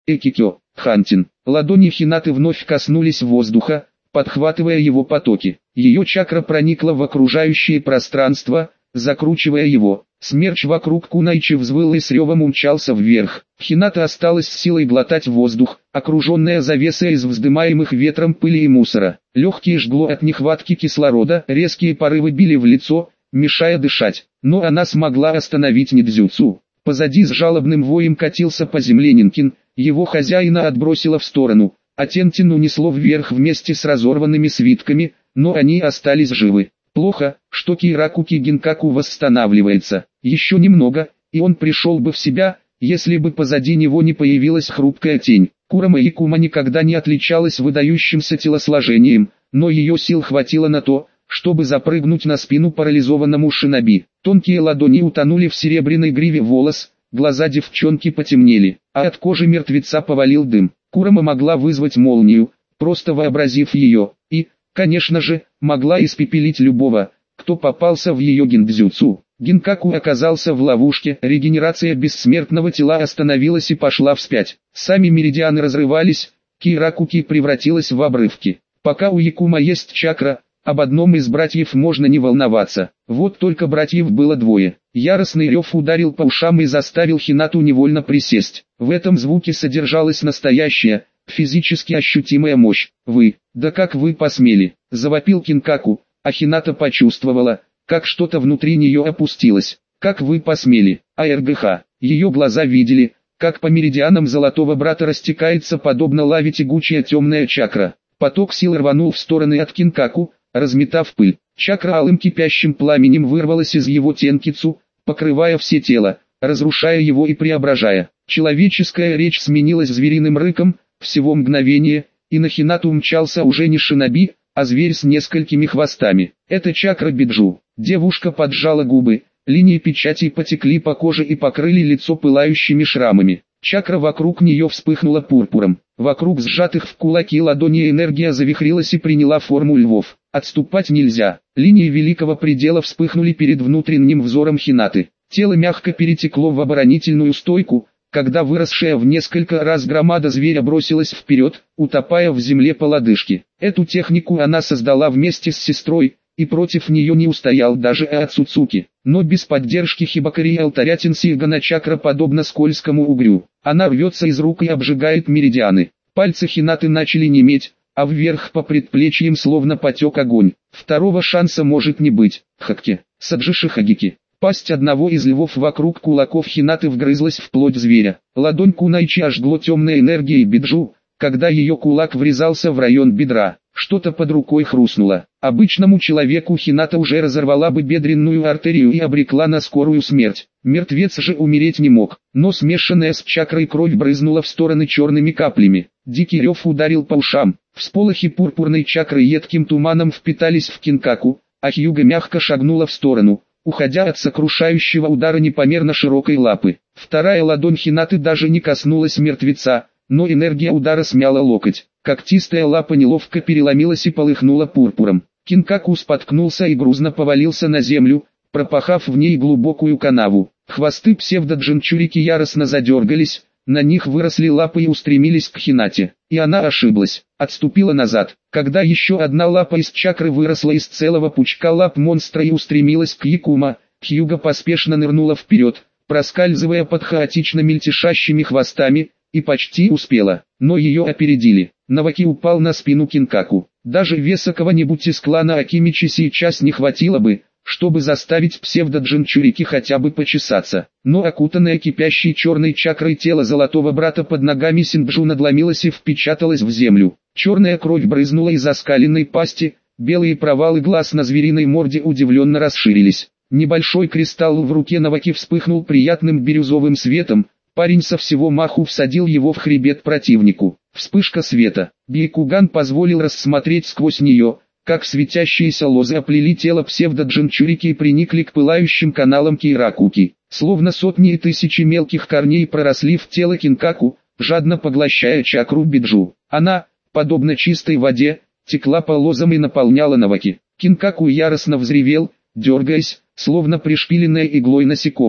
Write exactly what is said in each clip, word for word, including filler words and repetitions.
Экикё, Хантин. Ладони Хинаты вновь коснулись воздуха, подхватывая его потоки. Ее чакра проникла в окружающее пространство, закручивая его. Смерч вокруг Кунайчи взвыл и с ревом умчался вверх. Хината осталась с силой глотать воздух, окруженная завесой из вздымаемых ветром пыли и мусора. Легкие жгло от нехватки кислорода, резкие порывы били в лицо, мешая дышать. Но она смогла остановить ниндзюцу. Позади с жалобным воем катился по земле Нинкин, его хозяина отбросило в сторону, а Тентин унесло вверх вместе с разорванными свитками, но они остались живы. Плохо, что Кейракуки Гинкаку восстанавливается. Еще немного, и он пришел бы в себя, если бы позади него не появилась хрупкая тень. Курама Якума никогда не отличалась выдающимся телосложением, но ее сил хватило на то, чтобы запрыгнуть на спину парализованному шиноби. Тонкие ладони утонули в серебряной гриве волос, глаза девчонки потемнели, а от кожи мертвеца повалил дым. Курама могла вызвать молнию, просто вообразив ее, и, конечно же, могла испепелить любого, кто попался в ее гиндзюцу. Гинкаку оказался в ловушке, регенерация бессмертного тела остановилась и пошла вспять. Сами меридианы разрывались, Кейракуки превратилась в обрывки. Пока у Якума есть чакра, об одном из братьев можно не волноваться. Вот только братьев было двое. Яростный рев ударил по ушам и заставил Хинату невольно присесть. В этом звуке содержалась настоящая, физически ощутимая мощь. «Вы, да как вы посмели!» – завопил Кинкаку, а Хината почувствовала, как что-то внутри нее опустилось. «Как вы посмели!» АРГХ. Ее глаза видели, как по меридианам Золотого Брата растекается подобно лаве тягучая темная чакра. Поток сил рванул в стороны от Кинкаку, разметав пыль. Чакра алым кипящим пламенем вырвалась из его тенкицу, покрывая все тело, разрушая его и преображая. Человеческая речь сменилась звериным рыком, всего мгновение, и на Хинату мчался уже не шиноби, а зверь с несколькими хвостами. Это чакра Биджу. Девушка поджала губы, линии печати потекли по коже и покрыли лицо пылающими шрамами. Чакра вокруг нее вспыхнула пурпуром. Вокруг сжатых в кулаки ладони энергия завихрилась и приняла форму львов. Отступать нельзя. Линии великого предела вспыхнули перед внутренним взором Хинаты. Тело мягко перетекло в оборонительную стойку, когда выросшая в несколько раз громада зверя бросилась вперед, утопая в земле по лодыжке. Эту технику она создала вместе с сестрой, и против нее не устоял даже Ацуцуки. Но без поддержки Хибакари алтаря Тенсигана чакра подобно скользкому угрю. Она рвется из рук и обжигает меридианы. Пальцы Хинаты начали неметь, а вверх по предплечьям словно потек огонь. Второго шанса может не быть. Хакки, Саджиши Хагики. Пасть одного из львов вокруг кулаков Хинаты вгрызлась в плоть зверя. Ладонь Кунайчи ожгло темной энергией Биджу, когда ее кулак врезался в район бедра. Что-то под рукой хрустнуло. Обычному человеку Хината уже разорвала бы бедренную артерию и обрекла на скорую смерть. Мертвец же умереть не мог, но смешанная с чакрой кровь брызнула в стороны черными каплями. Дикий рев ударил по ушам. Всполохи пурпурной чакры едким туманом впитались в Кинкаку, а Хьюга мягко шагнула в сторону, уходя от сокрушающего удара непомерно широкой лапы. Вторая ладонь Хинаты даже не коснулась мертвеца, но энергия удара смяла локоть. Когтистая лапа неловко переломилась и полыхнула пурпуром. Кинкаку споткнулся и грузно повалился на землю, пропахав в ней глубокую канаву. Хвосты псевдоджинчурики яростно задергались, на них выросли лапы и устремились к Хинате. И она ошиблась, отступила назад. Когда еще одна лапа из чакры выросла из целого пучка лап монстра и устремилась к Якума, Хьюга поспешно нырнула вперед, проскальзывая под хаотично мельтешащими хвостами, и почти успела, но ее опередили. Наваки упал на спину Кинкаку. Даже веса кого-нибудь из клана Акимичи сейчас не хватило бы, чтобы заставить псевдоджинчурики хотя бы почесаться. Но окутанное кипящей черной чакрой тело Золотого Брата под ногами Синджу надломилось и впечаталось в землю. Черная кровь брызнула из оскаленной пасти, белые провалы глаз на звериной морде удивленно расширились. Небольшой кристалл в руке Наваки вспыхнул приятным бирюзовым светом, парень со всего маху всадил его в хребет противнику. Вспышка света. Бейкуган позволил рассмотреть сквозь нее, как светящиеся лозы оплели тело псевдоджинчурики и приникли к пылающим каналам Кейракуки. Словно сотни и тысячи мелких корней проросли в тело Кинкаку, жадно поглощая чакру Биджу. Она, подобно чистой воде, текла по лозам и наполняла Наваки. Кинкаку яростно взревел, дергаясь, словно пришпиленное иглой насекомое.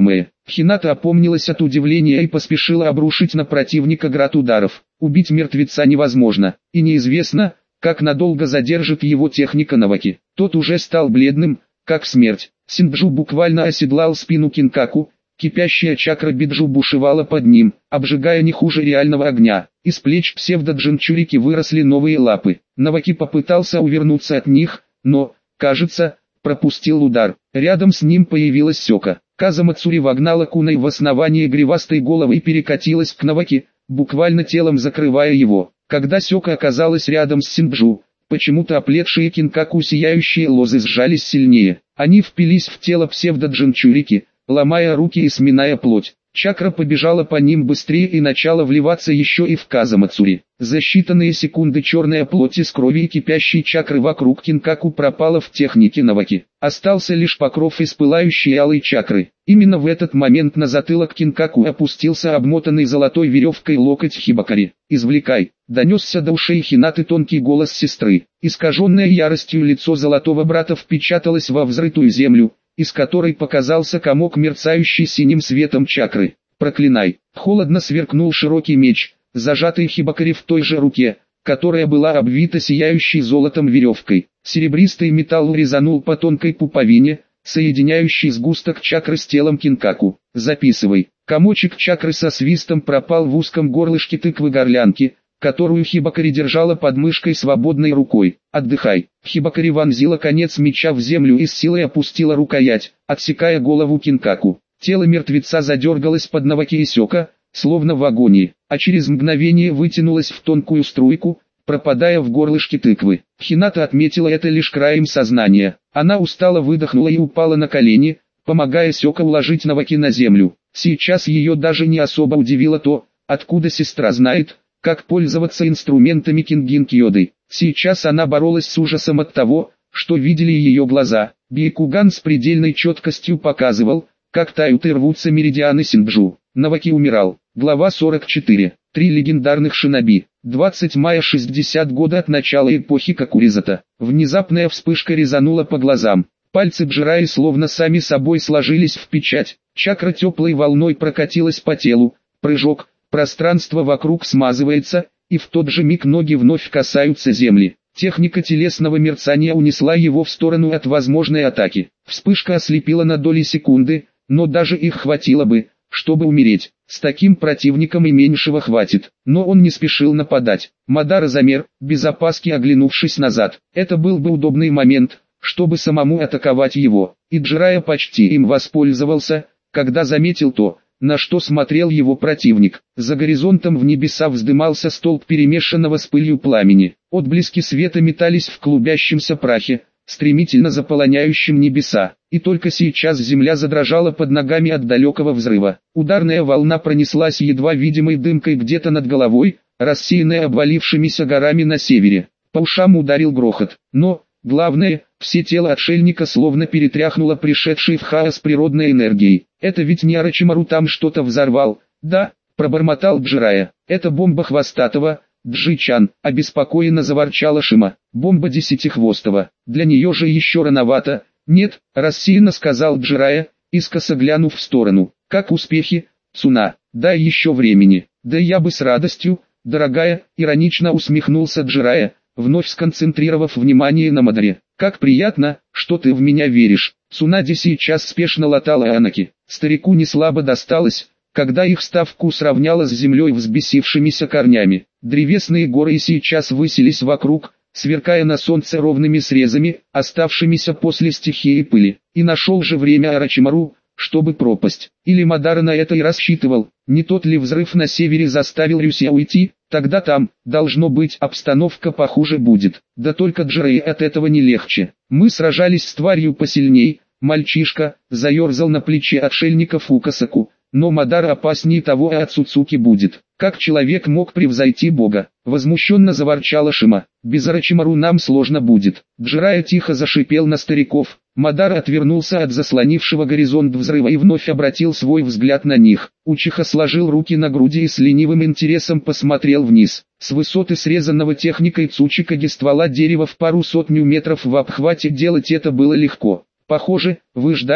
Хината опомнилась от удивления и поспешила обрушить на противника град ударов. Убить мертвеца невозможно, и неизвестно, как надолго задержит его техника Наваки. Тот уже стал бледным, как смерть. Синджу буквально оседлал спину Кинкаку, кипящая чакра Биджу бушевала под ним, обжигая не хуже реального огня. Из плеч псевдо-джинчурики выросли новые лапы. Наваки попытался увернуться от них, но, кажется, пропустил удар. Рядом с ним появилась Сёка. Казамацури вогнала куной в основание гривастой головы и перекатилась к Наваки, буквально телом закрывая его. Когда Сёка оказалась рядом с Синджу, почему-то оплетшие Кинкаку сияющие лозы сжались сильнее. Они впились в тело псевдо-джинчурики, ломая руки и сминая плоть. Чакра побежала по ним быстрее и начала вливаться еще и в Казамацури. За считанные секунды черная плоть из крови и кипящей чакры вокруг Кинкаку пропала в технике Наваки. Остался лишь покров из пылающей алой чакры. Именно в этот момент на затылок Кинкаку опустился обмотанный золотой веревкой локоть Хибакари. «Извлекай!» — донесся до ушей Хинаты тонкий голос сестры. Искаженное яростью лицо золотого брата впечаталось во взрытую землю, из которой показался комок мерцающий синим светом чакры. «Проклинай!» Холодно сверкнул широкий меч, зажатый Хибакари в той же руке, которая была обвита сияющей золотом веревкой. Серебристый металл резанул по тонкой пуповине, соединяющий сгусток чакры с телом Кинкаку. «Записывай». Комочек чакры со свистом пропал в узком горлышке тыквы-горлянки, которую Хибакари держала под мышкой свободной рукой. «Отдыхай». Хибакари вонзила конец меча в землю и с силой опустила рукоять, отсекая голову Кинкаку. Тело мертвеца задергалось под Наваки и Сёка, словно в агонии, а через мгновение вытянулось в тонкую струйку, пропадая в горлышке тыквы. Хината отметила это лишь краем сознания. Она устало выдохнула и упала на колени, помогая Сёка уложить Наваки на землю. Сейчас ее даже не особо удивило то, откуда сестра знает, как пользоваться инструментами Кингин-Кьёды. Сейчас она боролась с ужасом от того, что видели ее глаза. Бейкуган с предельной четкостью показывал, как тают и рвутся меридианы Синджу. Наваки умирал. Глава сорок четыре. Три легендарных шиноби. двадцатого мая шестидесятого года от начала эпохи Какуризата. Внезапная вспышка резанула по глазам. Пальцы Джираи словно сами собой сложились в печать. Чакра теплой волной прокатилась по телу. Прыжок. Пространство вокруг смазывается, и в тот же миг ноги вновь касаются земли. Техника телесного мерцания унесла его в сторону от возможной атаки. Вспышка ослепила на доли секунды, но даже их хватило бы, чтобы умереть. С таким противником и меньшего хватит. Но он не спешил нападать. Мадара замер, без опаски оглянувшись назад. Это был бы удобный момент, чтобы самому атаковать его. И Джирайя почти им воспользовался, когда заметил то, на что смотрел его противник. За горизонтом в небеса вздымался столб перемешанного с пылью пламени. Отблески света метались в клубящемся прахе, стремительно заполоняющем небеса. И только сейчас земля задрожала под ногами от далекого взрыва. Ударная волна пронеслась едва видимой дымкой где-то над головой, рассеянная обвалившимися горами на севере. По ушам ударил грохот. Но, главное, все тело отшельника словно перетряхнуло пришедшей в хаос природной энергией. «Это ведь не Орочимару там что-то взорвал, да?» – пробормотал Джирайя. «Это бомба хвостатого, Джи-чан», – обеспокоенно заворчала Шима. «Бомба десятихвостого. Для нее же еще рановато». «Нет», – рассеянно сказал Джирайя, искоса глянув в сторону. «Как успехи, Цуна? Дай еще времени». «Да я бы с радостью, дорогая», – иронично усмехнулся Джирайя, вновь сконцентрировав внимание на Мадаре. «Как приятно, что ты в меня веришь». Цунади сейчас спешно латала Анаки. Старику не слабо досталось, когда их ставку сравняла с землей взбесившимися корнями. Древесные горы сейчас высились вокруг, сверкая на солнце ровными срезами, оставшимися после стихии пыли. И нашел же время Орочимару, чтобы пропасть. Или Мадара на это и рассчитывал. Не тот ли взрыв на севере заставил Рюся уйти? Тогда там, должно быть, обстановка похуже будет. Да только Джирайи от этого не легче. Мы сражались с тварью посильней. Мальчишка заерзал на плече отшельника Фукасаку. Но Мадара опаснее того, а от Цуцуки будет. Как человек мог превзойти Бога? Возмущенно заворчала Шима. Без Орочимару нам сложно будет. Джирайя тихо зашипел на стариков. Мадара отвернулся от заслонившего горизонт взрыва и вновь обратил свой взгляд на них. Учиха сложил руки на груди и с ленивым интересом посмотрел вниз. С высоты срезанного техникой Цучикаги ствола дерева в пару сотню метров в обхвате делать это было легко. «Похоже, вы ждали»,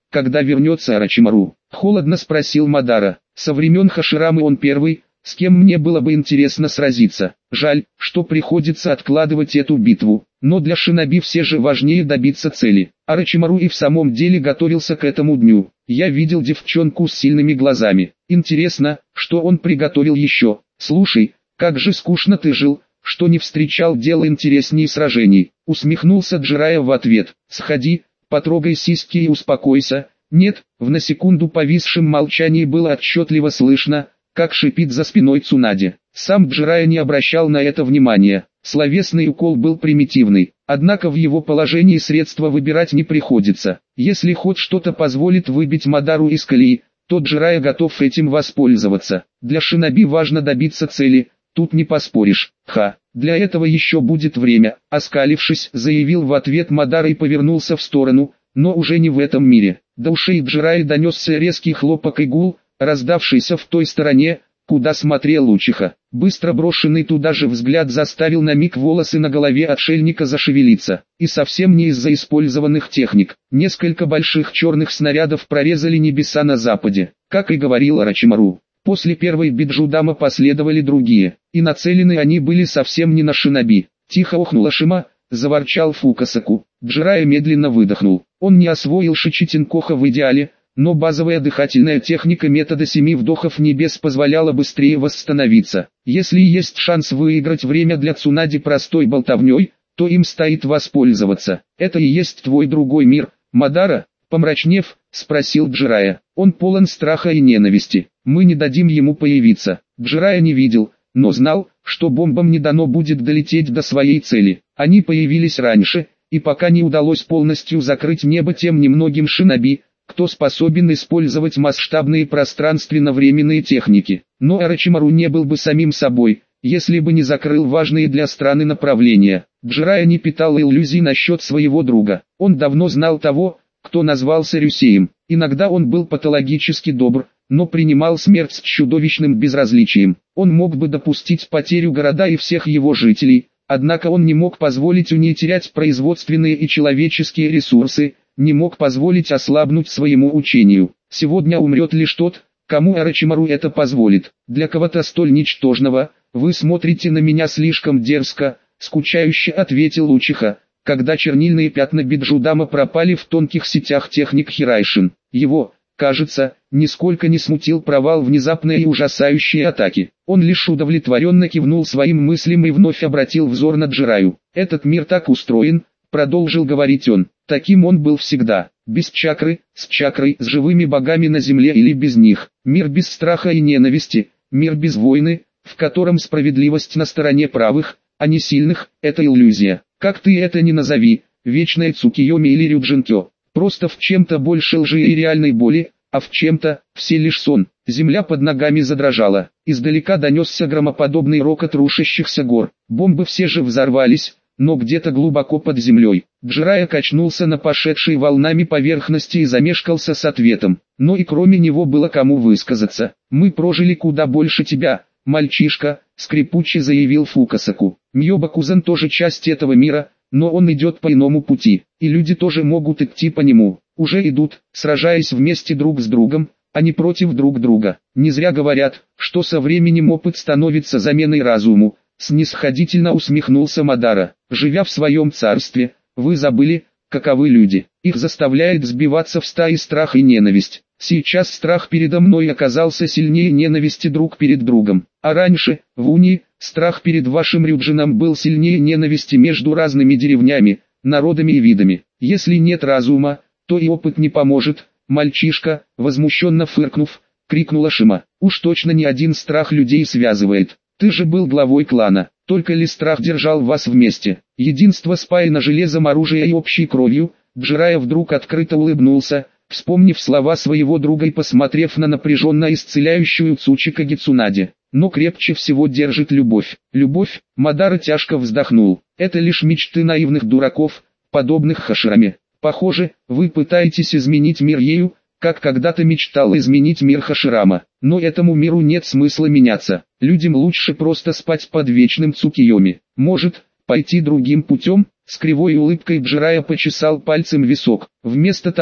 когда вернется Орочимару?» — холодно спросил Мадара. «Со времен Хаширамы он первый, с кем мне было бы интересно сразиться. Жаль, что приходится откладывать эту битву, но для шиноби все же важнее добиться цели». Орочимару и в самом деле готовился к этому дню. Я видел девчонку с сильными глазами. Интересно, что он приготовил еще. «Слушай, как же скучно ты жил, что не встречал дел интереснее сражений», — усмехнулся Джирайя в ответ. «Сходи, потрогай сиськи и успокойся». Нет, в на секунду повисшем молчании было отчетливо слышно, как шипит за спиной Цунаде. Сам Джирайя не обращал на это внимания. Словесный укол был примитивный, однако в его положении средства выбирать не приходится. Если хоть что-то позволит выбить Мадару из колеи, то Джирайя готов этим воспользоваться. Для шиноби важно добиться цели, тут не поспоришь. Ха, для этого еще будет время, оскалившись, заявил в ответ Мадара и повернулся в сторону, но уже не в этом мире. До ушей Джирайи донесся резкий хлопок и гул, раздавшийся в той стороне, куда смотрел Учиха. Быстро брошенный туда же взгляд заставил на миг волосы на голове отшельника зашевелиться. И совсем не из-за использованных техник. Несколько больших черных снарядов прорезали небеса на западе. Как и говорил Орочимару, после первой биджудама последовали другие, и нацелены они были совсем не на шиноби. Тихо охнула Шима, заворчал Фукасаку. Джирайя медленно выдохнул. Он не освоил Шичитинкоха в идеале, но базовая дыхательная техника метода семи вдохов небес позволяла быстрее восстановиться. Если есть шанс выиграть время для Цунади простой болтовней, то им стоит воспользоваться. Это и есть твой другой мир, Мадара? Помрачнев, спросил Джирайя. Он полон страха и ненависти. Мы не дадим ему появиться. Джирайя не видел, но знал, что бомбам не дано будет долететь до своей цели. Они появились раньше, и пока не удалось полностью закрыть небо тем немногим шиноби, кто способен использовать масштабные пространственно-временные техники. Но Орочимару не был бы самим собой, если бы не закрыл важные для страны направления. Джирайя не питал иллюзий насчет своего друга. Он давно знал того, кто назвался Рюсеем. Иногда он был патологически добр, но принимал смерть с чудовищным безразличием. Он мог бы допустить потерю города и всех его жителей, однако он не мог позволить Унии терять производственные и человеческие ресурсы, не мог позволить ослабнуть своему учению. Сегодня умрет лишь тот, кому Орочимару это позволит. Для кого-то столь ничтожного, вы смотрите на меня слишком дерзко, скучающе ответил Учиха, когда чернильные пятна биджудама пропали в тонких сетях техник Хирайшин. Его, кажется, нисколько не смутил провал внезапной и ужасающей атаки. Он лишь удовлетворенно кивнул своим мыслям и вновь обратил взор на Джирайю. «Этот мир так устроен», — продолжил говорить он, — «таким он был всегда, без чакры, с чакрой, с живыми богами на земле или без них, мир без страха и ненависти, мир без войны, в котором справедливость на стороне правых, а не сильных, это иллюзия. Как ты это ни назови, вечная Цукиёми или Рюджинкё, просто в чем-то больше лжи и реальной боли, а в чем-то, все лишь сон». Земля под ногами задрожала, издалека донесся громоподобный рокот рушащихся гор, бомбы все же взорвались, но где-то глубоко под землей. Джирайя качнулся на пошедшей волнами поверхности и замешкался с ответом, но и кроме него было кому высказаться. «Мы прожили куда больше тебя, мальчишка», — скрипуче заявил Фукасаку. «Мьёба-кузен тоже часть этого мира, но он идет по иному пути, и люди тоже могут идти по нему, уже идут, сражаясь вместе друг с другом, а не против друг друга. Не зря говорят, что со временем опыт становится заменой разуму», — снисходительно усмехнулся Мадара. «Живя в своем царстве, вы забыли, каковы люди. Их заставляет сбиваться в стаи страх и ненависть. Сейчас страх передо мной оказался сильнее ненависти друг перед другом. А раньше, в Унии, страх перед вашим Рюджином был сильнее ненависти между разными деревнями, народами и видами. Если нет разума, то и опыт не поможет». «Мальчишка», возмущенно фыркнув, крикнула Шима. «Уж точно не один страх людей связывает. Ты же был главой клана, только ли страх держал вас вместе? Единство спаяно железом, оружия и общей кровью». Джирайя вдруг открыто улыбнулся, вспомнив слова своего друга и посмотрев на напряженно исцеляющую Цучика Цунаде. «Но крепче всего держит любовь». «Любовь?» Мадара тяжко вздохнул. «Это лишь мечты наивных дураков, подобных Хашираме. Похоже, вы пытаетесь изменить мир ею, как когда-то мечтал изменить мир Хаширама. Но этому миру нет смысла меняться. Людям лучше просто спать под вечным Цукиёми. Может, пойти другим путем?» С кривой улыбкой Джирайя почесал пальцем висок. «Вместо того,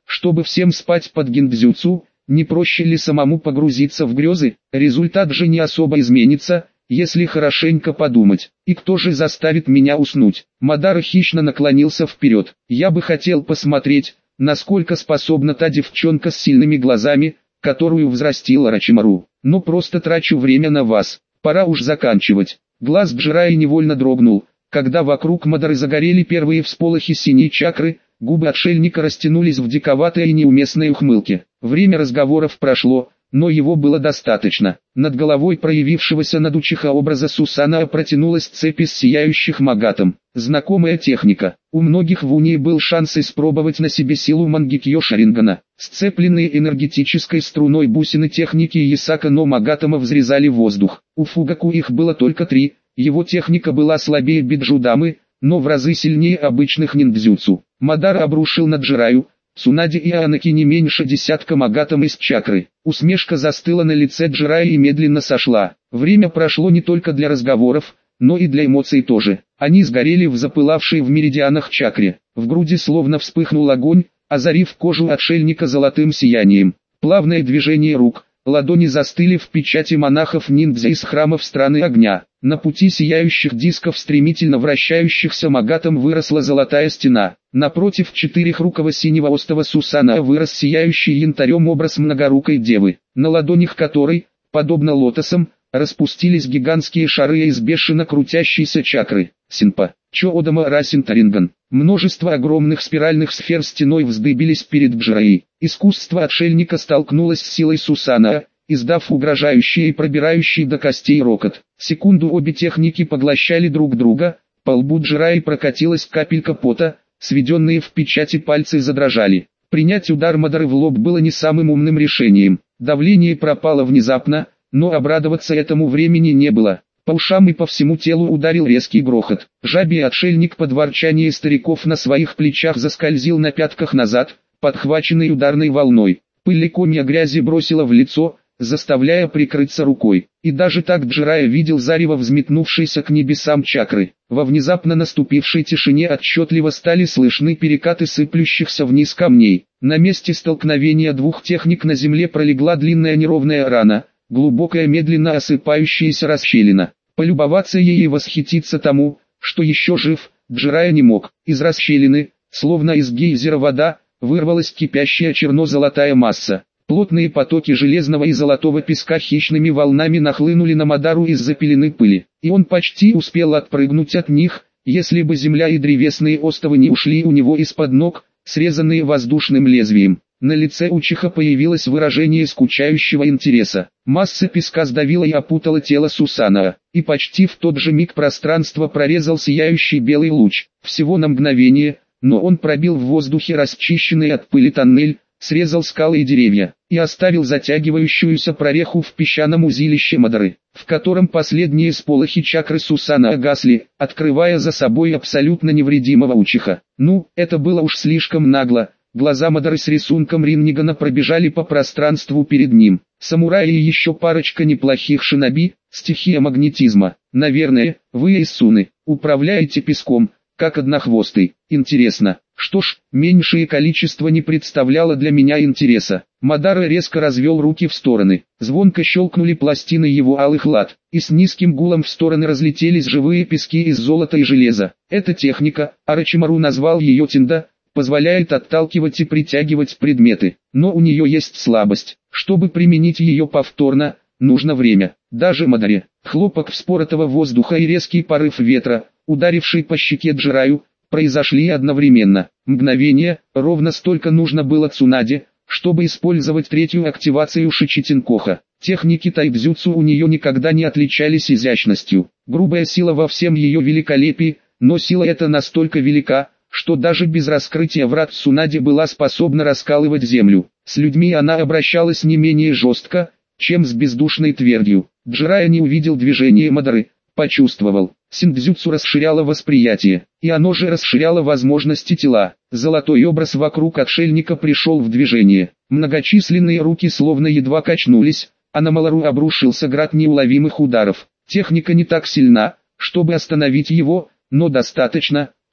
чтобы всем спать под гиндзюцу, не проще ли самому погрузиться в грезы? Результат же не особо изменится, если хорошенько подумать. И кто же заставит меня уснуть? Мадара хищно наклонился вперед. Я бы хотел посмотреть, насколько способна та девчонка с сильными глазами, которую взрастил Орочимару. Но просто трачу время на вас. Пора уж заканчивать. Глаз Джирайи невольно дрогнул, когда вокруг Мадары загорели первые всполохи синей чакры. Губы отшельника растянулись в диковатой и неуместной ухмылке. Время разговоров прошло, но его было достаточно. Над головой проявившегося надучиха образа Сусана протянулась цепь из сияющих магатом. Знакомая техника. У многих в Унии был шанс испробовать на себе силу Мангикьё Шарингана. Сцепленные энергетической струной бусины техники Ясака но Магатама взрезали воздух. У Фугаку их было только три. Его техника была слабее Биджудамы, но в разы сильнее обычных ниндзюцу. Мадара обрушил на Джираю, Цунади и Анаки не меньше десятка магатам из чакры. Усмешка застыла на лице Джираи и медленно сошла. Время прошло не только для разговоров, но и для эмоций тоже. Они сгорели в запылавшей в меридианах чакре. В груди словно вспыхнул огонь, озарив кожу отшельника золотым сиянием. Плавное движение рук, ладони застыли в печати монахов-ниндзя из храмов страны огня. На пути сияющих дисков, стремительно вращающихся магатом, выросла золотая стена. Напротив четырехрукого синего остова Сусана вырос сияющий янтарем образ многорукой девы, на ладонях которой, подобно лотосам, распустились гигантские шары из бешено крутящейся чакры. Синпа, Чоодама Расинтаринган. Множество огромных спиральных сфер стеной вздыбились перед Джираей. Искусство отшельника столкнулось с силой Сусана, издав угрожающий и пробирающий до костей рокот. Секунду обе техники поглощали друг друга, по лбу Джираи прокатилась капелька пота, сведенные в печати пальцы задрожали. Принять удар Мадары в лоб было не самым умным решением. Давление пропало внезапно, но обрадоваться этому времени не было. По ушам и по всему телу ударил резкий грохот. Жабий отшельник под ворчание стариков на своих плечах заскользил на пятках назад, подхваченный ударной волной. Пыль и комья грязи бросила в лицо, заставляя прикрыться рукой. И даже так Джирая видел зарево взметнувшейся к небесам чакры. Во внезапно наступившей тишине отчетливо стали слышны перекаты сыплющихся вниз камней. На месте столкновения двух техник на земле пролегла длинная неровная рана, глубокая медленно осыпающаяся расщелина. Полюбоваться ей и восхититься тому, что еще жив, Джирая не мог. Из расщелины, словно из гейзера вода, вырвалась кипящая черно-золотая масса. Плотные потоки железного и золотого песка хищными волнами нахлынули на Мадару из-за пелены пыли, и он почти успел отпрыгнуть от них, если бы земля и древесные остовы не ушли у него из-под ног, срезанные воздушным лезвием. На лице Учиха появилось выражение скучающего интереса. Масса песка сдавила и опутала тело Сусана, и почти в тот же миг пространство прорезал сияющий белый луч. Всего на мгновение, но он пробил в воздухе расчищенный от пыли тоннель, срезал скалы и деревья, и оставил затягивающуюся прореху в песчаном узилище Мадары, в котором последние сполохи чакры Сусана гасли, открывая за собой абсолютно невредимого Учиха. Ну, это было уж слишком нагло. Глаза Мадары с рисунком Рингана пробежали по пространству перед ним. Самураи и еще парочка неплохих шиноби, стихия магнетизма. Наверное, вы Исуны, управляете песком, как однохвостый. Интересно. Что ж, меньшее количество не представляло для меня интереса. Мадара резко развел руки в стороны. Звонко щелкнули пластины его алых лад, и с низким гулом в стороны разлетелись живые пески из золота и железа. Эта техника, Орочимару назвал ее Тинда, позволяет отталкивать и притягивать предметы. Но у нее есть слабость. Чтобы применить ее повторно, нужно время. Даже Мадаре. Хлопок вспоротого воздуха и резкий порыв ветра, ударивший по щеке Джираю, произошли одновременно. Мгновение, ровно столько нужно было Цунаде, чтобы использовать третью активацию Шичитинкоха. Техники тайбзюцу у нее никогда не отличались изящностью. Грубая сила во всем ее великолепии, но сила эта настолько велика, что даже без раскрытия врат Цунаде была способна раскалывать землю. С людьми она обращалась не менее жестко, чем с бездушной твердью. Джирая не увидел движения Мадары, почувствовал. Синдзюцу расширяло восприятие, и оно же расширяло возможности тела. Золотой образ вокруг отшельника пришел в движение. Многочисленные руки словно едва качнулись, а на Малару обрушился град неуловимых ударов. Техника не так сильна, чтобы остановить его, но достаточно,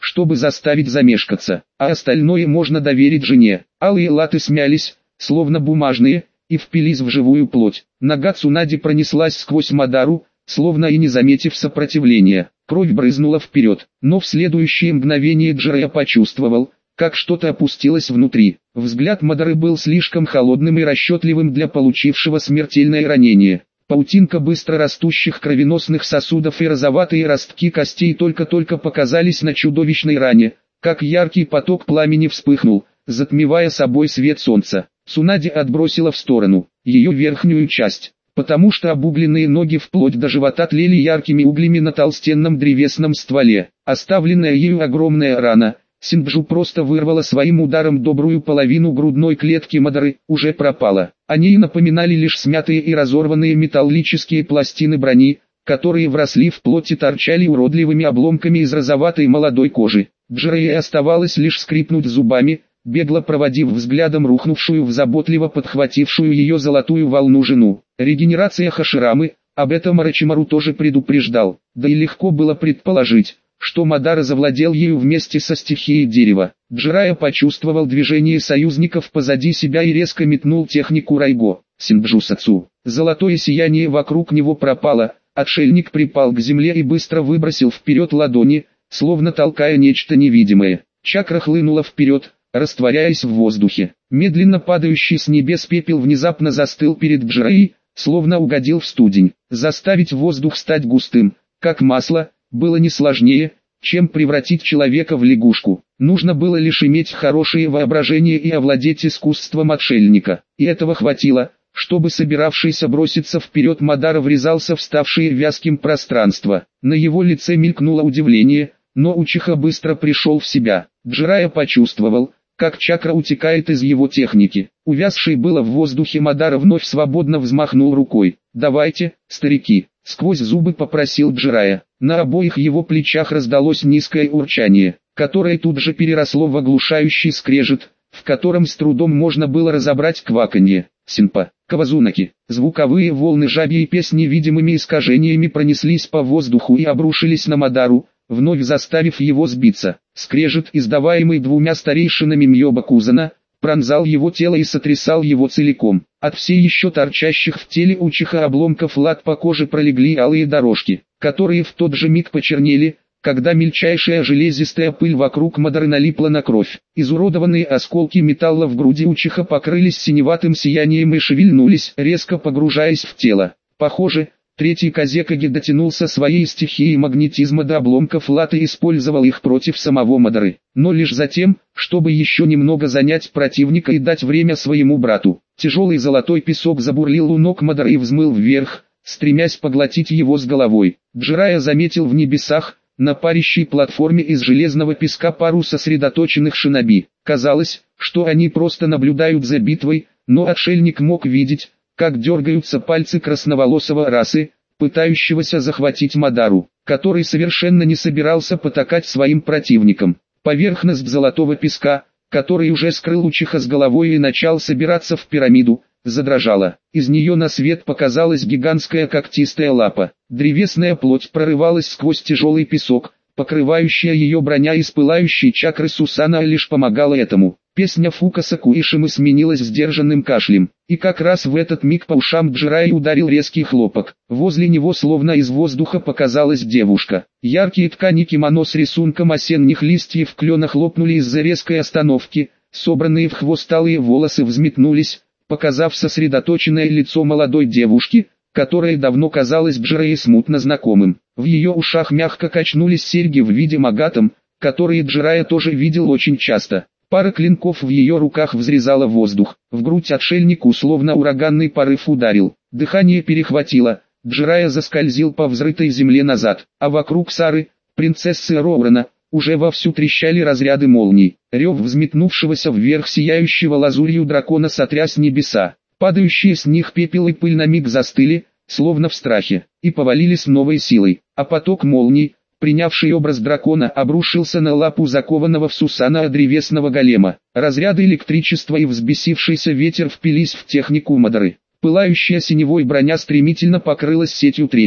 чтобы заставить замешкаться, а остальное можно доверить жене. Алые латы смялись, словно бумажные, и впились в живую плоть. Нога Цунади пронеслась сквозь Мадару, словно и не заметив сопротивления. Кровь брызнула вперед, но в следующее мгновение Джирайя почувствовал, как что-то опустилось внутри. Взгляд Мадары был слишком холодным и расчетливым для получившего смертельное ранение. Паутинка быстро растущих кровеносных сосудов и розоватые ростки костей только-только показались на чудовищной ране, как яркий поток пламени вспыхнул, затмевая собой свет солнца. Цунади отбросила в сторону ее верхнюю часть, потому что обугленные ноги вплоть до живота тлели яркими углями на толстенном древесном стволе. Оставленная ею огромная рана, Синджу просто вырвала своим ударом добрую половину грудной клетки Мадары, уже пропала. Они напоминали лишь смятые и разорванные металлические пластины брони, которые вросли в плоть и торчали уродливыми обломками из розоватой молодой кожи. Джирайе оставалось лишь скрипнуть зубами, бегло проводив взглядом рухнувшую в заботливо подхватившую ее золотую волну жену. Регенерация Хаширамы, об этом Орочимару тоже предупреждал, да и легко было предположить, что Мадара завладел ею вместе со стихией дерева. Джирайя почувствовал движение союзников позади себя и резко метнул технику Райго. Синджусацу. Золотое сияние вокруг него пропало, отшельник припал к земле и быстро выбросил вперед ладони, словно толкая нечто невидимое. Чакра хлынула вперед, растворяясь в воздухе. Медленно падающий с небес пепел внезапно застыл перед Джирайей, словно угодил в студень. Заставить воздух стать густым, как масло, было не сложнее, чем превратить человека в лягушку. Нужно было лишь иметь хорошее воображение и овладеть искусством отшельника. И этого хватило, чтобы собиравшийся броситься вперед Мадара врезался в ставшее вязким пространство. На его лице мелькнуло удивление, но Учиха быстро пришел в себя. Джирайя почувствовал, как чакра утекает из его техники. Увязший было в воздухе Мадара вновь свободно взмахнул рукой. «Давайте, старики!» — сквозь зубы попросил Джирайя. На обоих его плечах раздалось низкое урчание, которое тут же переросло в оглушающий скрежет, в котором с трудом можно было разобрать кваканье. Синпа, Кавазунаки, звуковые волны жабьей песни видимыми искажениями пронеслись по воздуху и обрушились на Мадару, вновь заставив его сбиться. Скрежет, издаваемый двумя старейшинами Мьёбакузана, пронзал его тело и сотрясал его целиком. От всей еще торчащих в теле Учиха обломков лат по коже пролегли алые дорожки, которые в тот же миг почернели, когда мельчайшая железистая пыль вокруг Мадары налипла на кровь. Изуродованные осколки металла в груди Учиха покрылись синеватым сиянием и шевельнулись, резко погружаясь в тело. Похоже, третий Казекаги дотянулся своей стихией магнетизма до обломков латы и использовал их против самого Мадары, но лишь затем, чтобы еще немного занять противника и дать время своему брату. Тяжелый золотой песок забурлил у ног Мадары и взмыл вверх, стремясь поглотить его с головой. Джирайя заметил в небесах, на парящей платформе из железного песка, пару сосредоточенных шиноби. Казалось, что они просто наблюдают за битвой, но отшельник мог видеть, как дергаются пальцы красноволосого расы, пытающегося захватить Мадару, который совершенно не собирался потакать своим противникам. Поверхность золотого песка, который уже скрыл Учиха с головой и начал собираться в пирамиду, задрожала. Из нее на свет показалась гигантская когтистая лапа. Древесная плоть прорывалась сквозь тяжелый песок, покрывающая ее броня из пылающей чакры Сусана лишь помогала этому. Песня Фукаса Куишимы сменилась сдержанным кашлем, и как раз в этот миг по ушам Джирайи ударил резкий хлопок. Возле него словно из воздуха показалась девушка. Яркие ткани кимоно с рисунком осенних листьев клена хлопнули из-за резкой остановки, собранные в хвост алые волосы взметнулись, показав сосредоточенное лицо молодой девушки, которое давно казалось Джирайи смутно знакомым. В ее ушах мягко качнулись серьги в виде магатам, которые Джирайя тоже видел очень часто. Пара клинков в ее руках взрезала воздух, в грудь отшельнику словно ураганный порыв ударил. Дыхание перехватило, Джирайя заскользил по взрытой земле назад, а вокруг Сары, принцессы Роурена, уже вовсю трещали разряды молний. Рев взметнувшегося вверх сияющего лазурью дракона сотряс небеса. Падающие с них пепел и пыль на миг застыли, словно в страхе, и повалились новой силой, а поток молний, принявший образ дракона, обрушился на лапу закованного в Сусана древесного голема. Разряды электричества и взбесившийся ветер впились в технику Мадары. Пылающая синевой броня стремительно покрылась сетью трещин.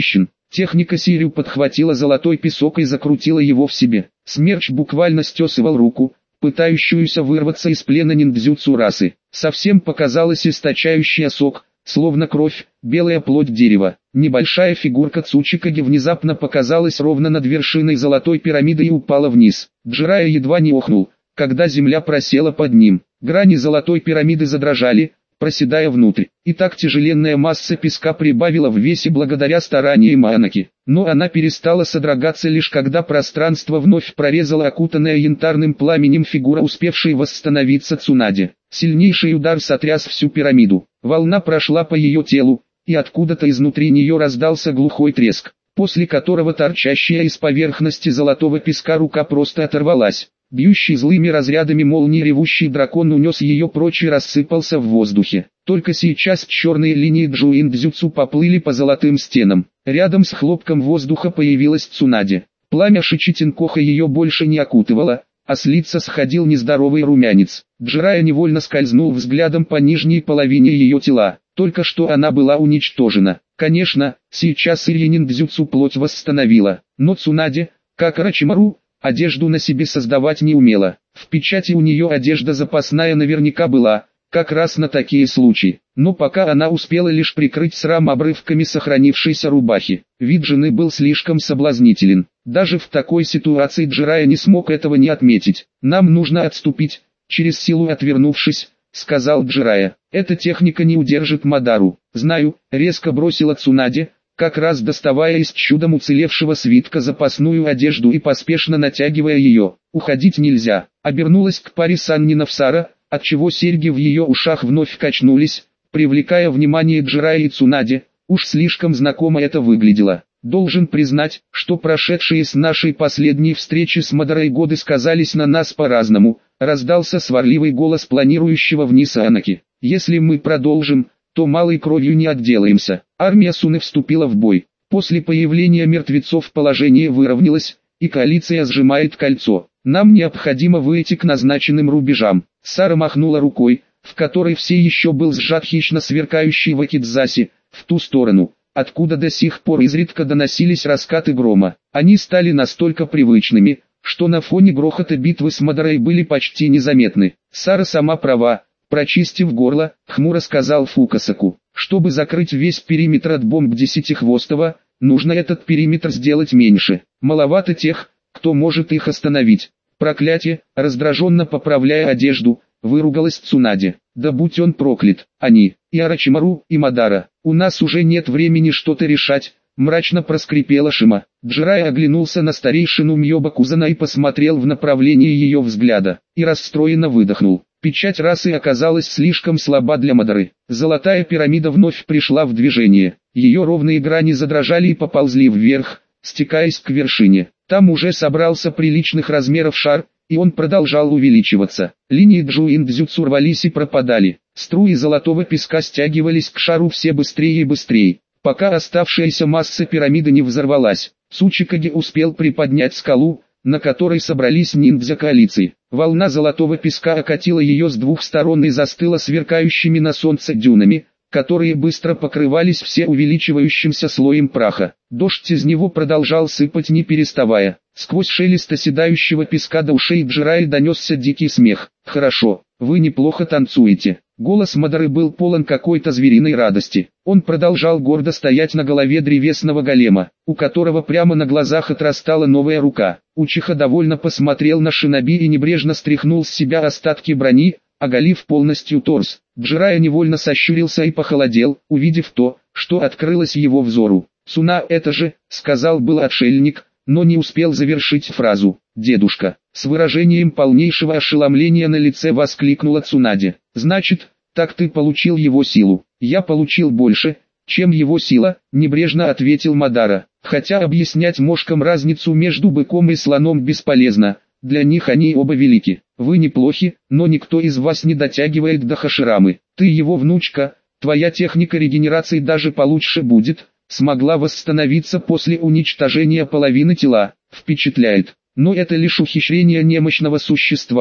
Техника Сирию подхватила золотой песок и закрутила его в себе. Смерч буквально стесывал руку, пытающуюся вырваться из плена ниндзюцу расы. Совсем показалась источающая сок, словно кровь, белая плоть дерева. Небольшая фигурка Цучикаги внезапно показалась ровно над вершиной золотой пирамиды и упала вниз. Джирайя едва не охнул, когда земля просела под ним. Грани золотой пирамиды задрожали, проседая внутрь. И так тяжеленная масса песка прибавила в весе благодаря стараниям Анаки. Но она перестала содрогаться лишь когда пространство вновь прорезала окутанная янтарным пламенем фигура, успевшей восстановиться Цунаде. Сильнейший удар сотряс всю пирамиду. Волна прошла по ее телу, и откуда-то изнутри нее раздался глухой треск, после которого торчащая из поверхности золотого песка рука просто оторвалась. Бьющий злыми разрядами молнии ревущий дракон унес ее прочь и рассыпался в воздухе. Только сейчас черные линии джуиндзюцу поплыли по золотым стенам. Рядом с хлопком воздуха появилась Цунаде. Пламя Шичитинкоха ее больше не окутывало, а с лица сходил нездоровый румянец. Джирайя невольно скользнул взглядом по нижней половине ее тела. Только что она была уничтожена. Конечно, сейчас Ирья ниндзюцу плоть восстановила, но Цунаде, как Орочимару, одежду на себе создавать не умела. В печати у нее одежда запасная наверняка была, как раз на такие случаи. Но пока она успела лишь прикрыть срам обрывками сохранившейся рубахи. Вид жены был слишком соблазнителен. Даже в такой ситуации Джирайя не смог этого не отметить. «Нам нужно отступить», через силу отвернувшись, сказал Джирайя. «Эта техника не удержит Мадару». «Знаю», резко бросила Цунаде, как раз доставая из чудом уцелевшего свитка запасную одежду и поспешно натягивая ее. «Уходить нельзя». Обернулась к паре Саннина Сара, отчего серьги в ее ушах вновь качнулись, привлекая внимание Джирайя и Цунаде. Уж слишком знакомо это выглядело. «Должен признать, что прошедшие с нашей последней встречи с Мадарой годы сказались на нас по-разному», раздался сварливый голос планирующего вниз Анаки. «Если мы продолжим, то малой кровью не отделаемся». Армия Суны вступила в бой. После появления мертвецов положение выровнялось, и коалиция сжимает кольцо. «Нам необходимо выйти к назначенным рубежам». Сара махнула рукой, в которой все еще был сжат хищно сверкающий вакидзаси, в ту сторону, откуда до сих пор изредка доносились раскаты грома. Они стали настолько привычными, что на фоне грохота битвы с Мадарой были почти незаметны. Сара сама права, прочистив горло, хмуро сказал Фукасаку. «Чтобы закрыть весь периметр от бомб Десятихвостого, нужно этот периметр сделать меньше. Маловато тех, кто может их остановить». «Проклятие!» раздраженно поправляя одежду, выругалась Цунаде. «Да будь он проклят, они, и Орочимару, и Мадара. У нас уже нет времени что-то решать», мрачно проскрипела Шима. Джирайя оглянулся на старейшину Мьёбакузана и посмотрел в направлении ее взгляда, и расстроенно выдохнул. Печать расы оказалась слишком слаба для Мадары. Золотая пирамида вновь пришла в движение. Ее ровные грани задрожали и поползли вверх, стекаясь к вершине. Там уже собрался приличных размеров шар, и он продолжал увеличиваться. Линии джуиндзюцу рвались и пропадали. Струи золотого песка стягивались к шару все быстрее и быстрее, пока оставшаяся масса пирамиды не взорвалась. Цучикаги успел приподнять скалу, на которой собрались ниндзя коалиции. Волна золотого песка окатила ее с двух сторон и застыла сверкающими на солнце дюнами, которые быстро покрывались все увеличивающимся слоем праха. Дождь из него продолжал сыпать не переставая. Сквозь шелест оседающего песка до ушей Джирайи донесся дикий смех. «Хорошо, вы неплохо танцуете». Голос Мадары был полон какой-то звериной радости. Он продолжал гордо стоять на голове древесного голема, у которого прямо на глазах отрастала новая рука. Учиха довольно посмотрел на шиноби и небрежно стряхнул с себя остатки брони, оголив полностью торс. Джирайя невольно сощурился и похолодел, увидев то, что открылось его взору. «Цуна, это же», — сказал был отшельник, но не успел завершить фразу. «Дедушка», с выражением полнейшего ошеломления на лице воскликнула Цунаде. «Значит, так ты получил его силу». «Я получил больше, чем его сила», небрежно ответил Мадара. «Хотя объяснять мошкам разницу между быком и слоном бесполезно, для них они оба велики. Вы неплохи, но никто из вас не дотягивает до Хаширамы. Ты его внучка, твоя техника регенерации даже получше будет, смогла восстановиться после уничтожения половины тела. Впечатляет. Но это лишь ухищрение немощного существа»,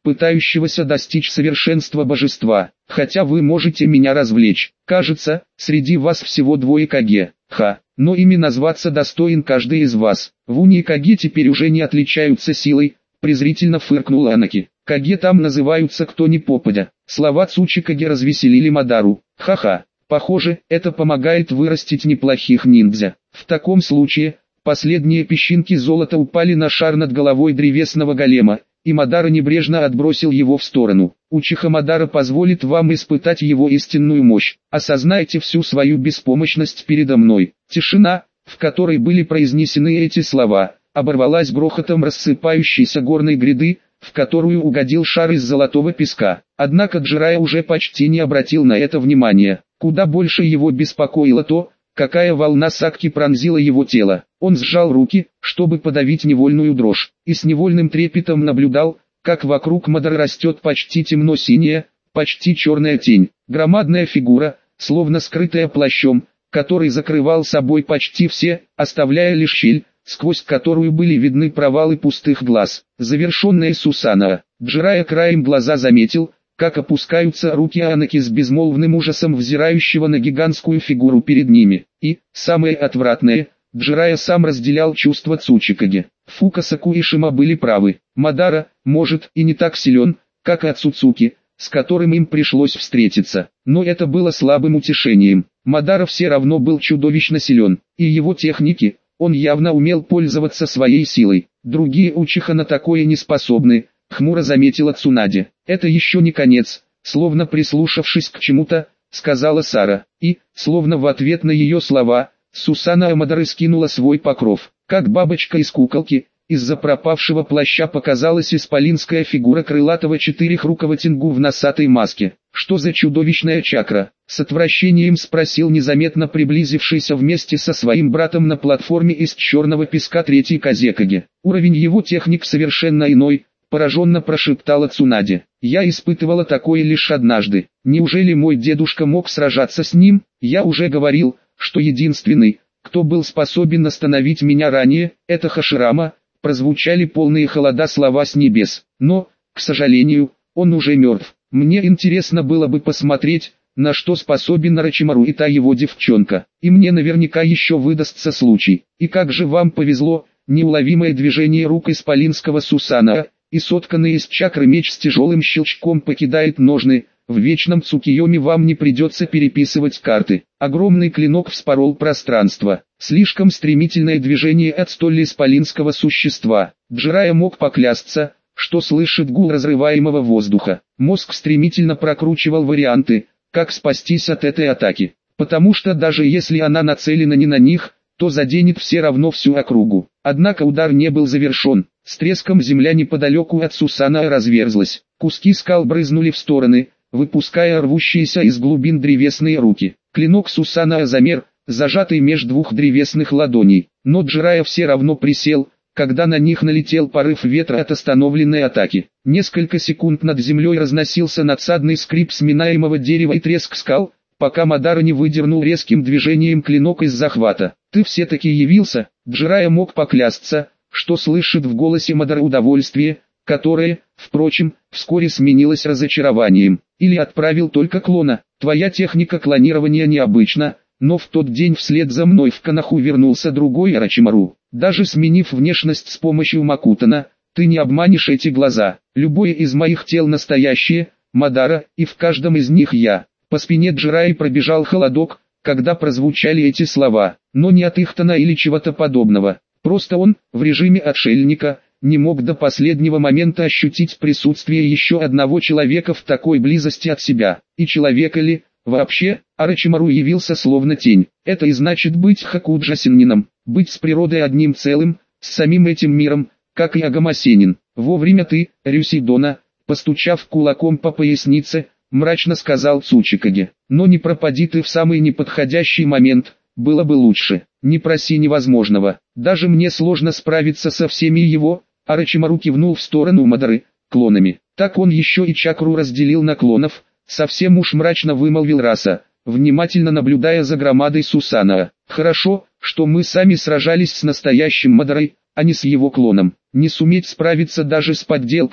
пытающегося достичь совершенства божества. Хотя вы можете меня развлечь. Кажется, среди вас всего двое Каге. Ха, но ими назваться достоин каждый из вас. Вуни и Каге теперь уже не отличаются силой, презрительно фыркнул Анаки. Каге там называются кто ни попадя. Слова Цучикаге развеселили Мадару. Ха-ха, похоже, это помогает вырастить неплохих ниндзя. В таком случае, последние песчинки золота упали на шар над головой древесного голема, и Мадара небрежно отбросил его в сторону. Учиха Мадара позволит вам испытать его истинную мощь. Осознайте всю свою беспомощность передо мной. Тишина, в которой были произнесены эти слова, оборвалась грохотом рассыпающейся горной гряды, в которую угодил шар из золотого песка. Однако Джирайя уже почти не обратил на это внимания. Куда больше его беспокоило то, какая волна сакки пронзила его тело. Он сжал руки, чтобы подавить невольную дрожь, и с невольным трепетом наблюдал, как вокруг Мадары растет почти темно-синяя, почти черная тень. Громадная фигура, словно скрытая плащом, который закрывал собой почти все, оставляя лишь щель, сквозь которую были видны провалы пустых глаз. Завершенная Сусана. Джирайя краем глаза заметил, как опускаются руки Анаки с безмолвным ужасом взирающего на гигантскую фигуру перед ними. И, самое отвратное, Джирайя сам разделял чувства Цучикаге. Фукасаку и Шима были правы. Мадара, может, и не так силен, как и Ацуцуки, с которым им пришлось встретиться. Но это было слабым утешением. Мадара все равно был чудовищно силен, и его техники, он явно умел пользоваться своей силой. Другие Учиха на такое не способны, хмуро заметила Цунаде. Это еще не конец, словно прислушавшись к чему-то, сказала Сара. И, словно в ответ на ее слова, Сусана Мадары скинула свой покров. Как бабочка из куколки, из-за пропавшего плаща показалась исполинская фигура крылатого четырехрукого тенгу в носатой маске. «Что за чудовищная чакра?» — с отвращением спросил незаметно приблизившийся вместе со своим братом на платформе из черного песка третий Казекаге. «Уровень его техник совершенно иной», — пораженно прошептала Цунаде. «Я испытывала такое лишь однажды. Неужели мой дедушка мог сражаться с ним? Я уже говорил, что единственный, кто был способен остановить меня ранее, это Хаширама». Прозвучали полные холода слова с небес. Но, к сожалению, он уже мертв. Мне интересно было бы посмотреть, на что способен Орочимару и та его девчонка. И мне наверняка еще выдастся случай. И как же вам повезло, неуловимое движение рук исполинского Сусана, и сотканный из чакры меч с тяжелым щелчком покидает ножны. В вечном Цукиоме вам не придется переписывать карты. Огромный клинок вспорол пространство. Слишком стремительное движение от столь исполинского существа. Джирайя мог поклясться, что слышит гул разрываемого воздуха. Мозг стремительно прокручивал варианты, как спастись от этой атаки. Потому что даже если она нацелена не на них, то заденет все равно всю округу. Однако удар не был завершен. С треском земля неподалеку от Сусана разверзлась. Куски скал брызнули в стороны, выпуская рвущиеся из глубин древесные руки. Клинок Сусана замер, зажатый меж двух древесных ладоней. Но Джирайя все равно присел, когда на них налетел порыв ветра от остановленной атаки. Несколько секунд над землей разносился надсадный скрип сминаемого дерева и треск скал, пока Мадара не выдернул резким движением клинок из захвата. «Ты все-таки явился?» Джирайя мог поклясться, что слышит в голосе Мадары удовольствие, которое, впрочем, вскоре сменилось разочарованием. «Или отправил только клона? Твоя техника клонирования необычна, но в тот день вслед за мной в Канаху вернулся другой Орочимару. Даже сменив внешность с помощью Макутана, ты не обманешь эти глаза. Любое из моих тел настоящее, Мадара, и в каждом из них я». По спине Джирайи пробежал холодок, когда прозвучали эти слова, но не от Ихтана или чего-то подобного. Просто он, в режиме отшельника, не мог до последнего момента ощутить присутствие еще одного человека в такой близости от себя. И человека ли, вообще, Орочимару явился словно тень. Это и значит быть Хакуджасиннином, быть с природой одним целым, с самим этим миром, как и Агамасенин. «Вовремя ты, Рюсидона», постучав кулаком по пояснице, мрачно сказал Цучикаге. «Но не пропади ты в самый неподходящий момент, было бы лучше. Не проси невозможного. Даже мне сложно справиться со всеми его». Орочимару кивнул в сторону Мадары, клонами. Так он еще и чакру разделил на клонов, совсем уж мрачно вымолвил Раса, внимательно наблюдая за громадой Сусана. «Хорошо, что мы сами сражались с настоящим Мадарой, а не с его клоном. Не суметь справиться даже с подделкой,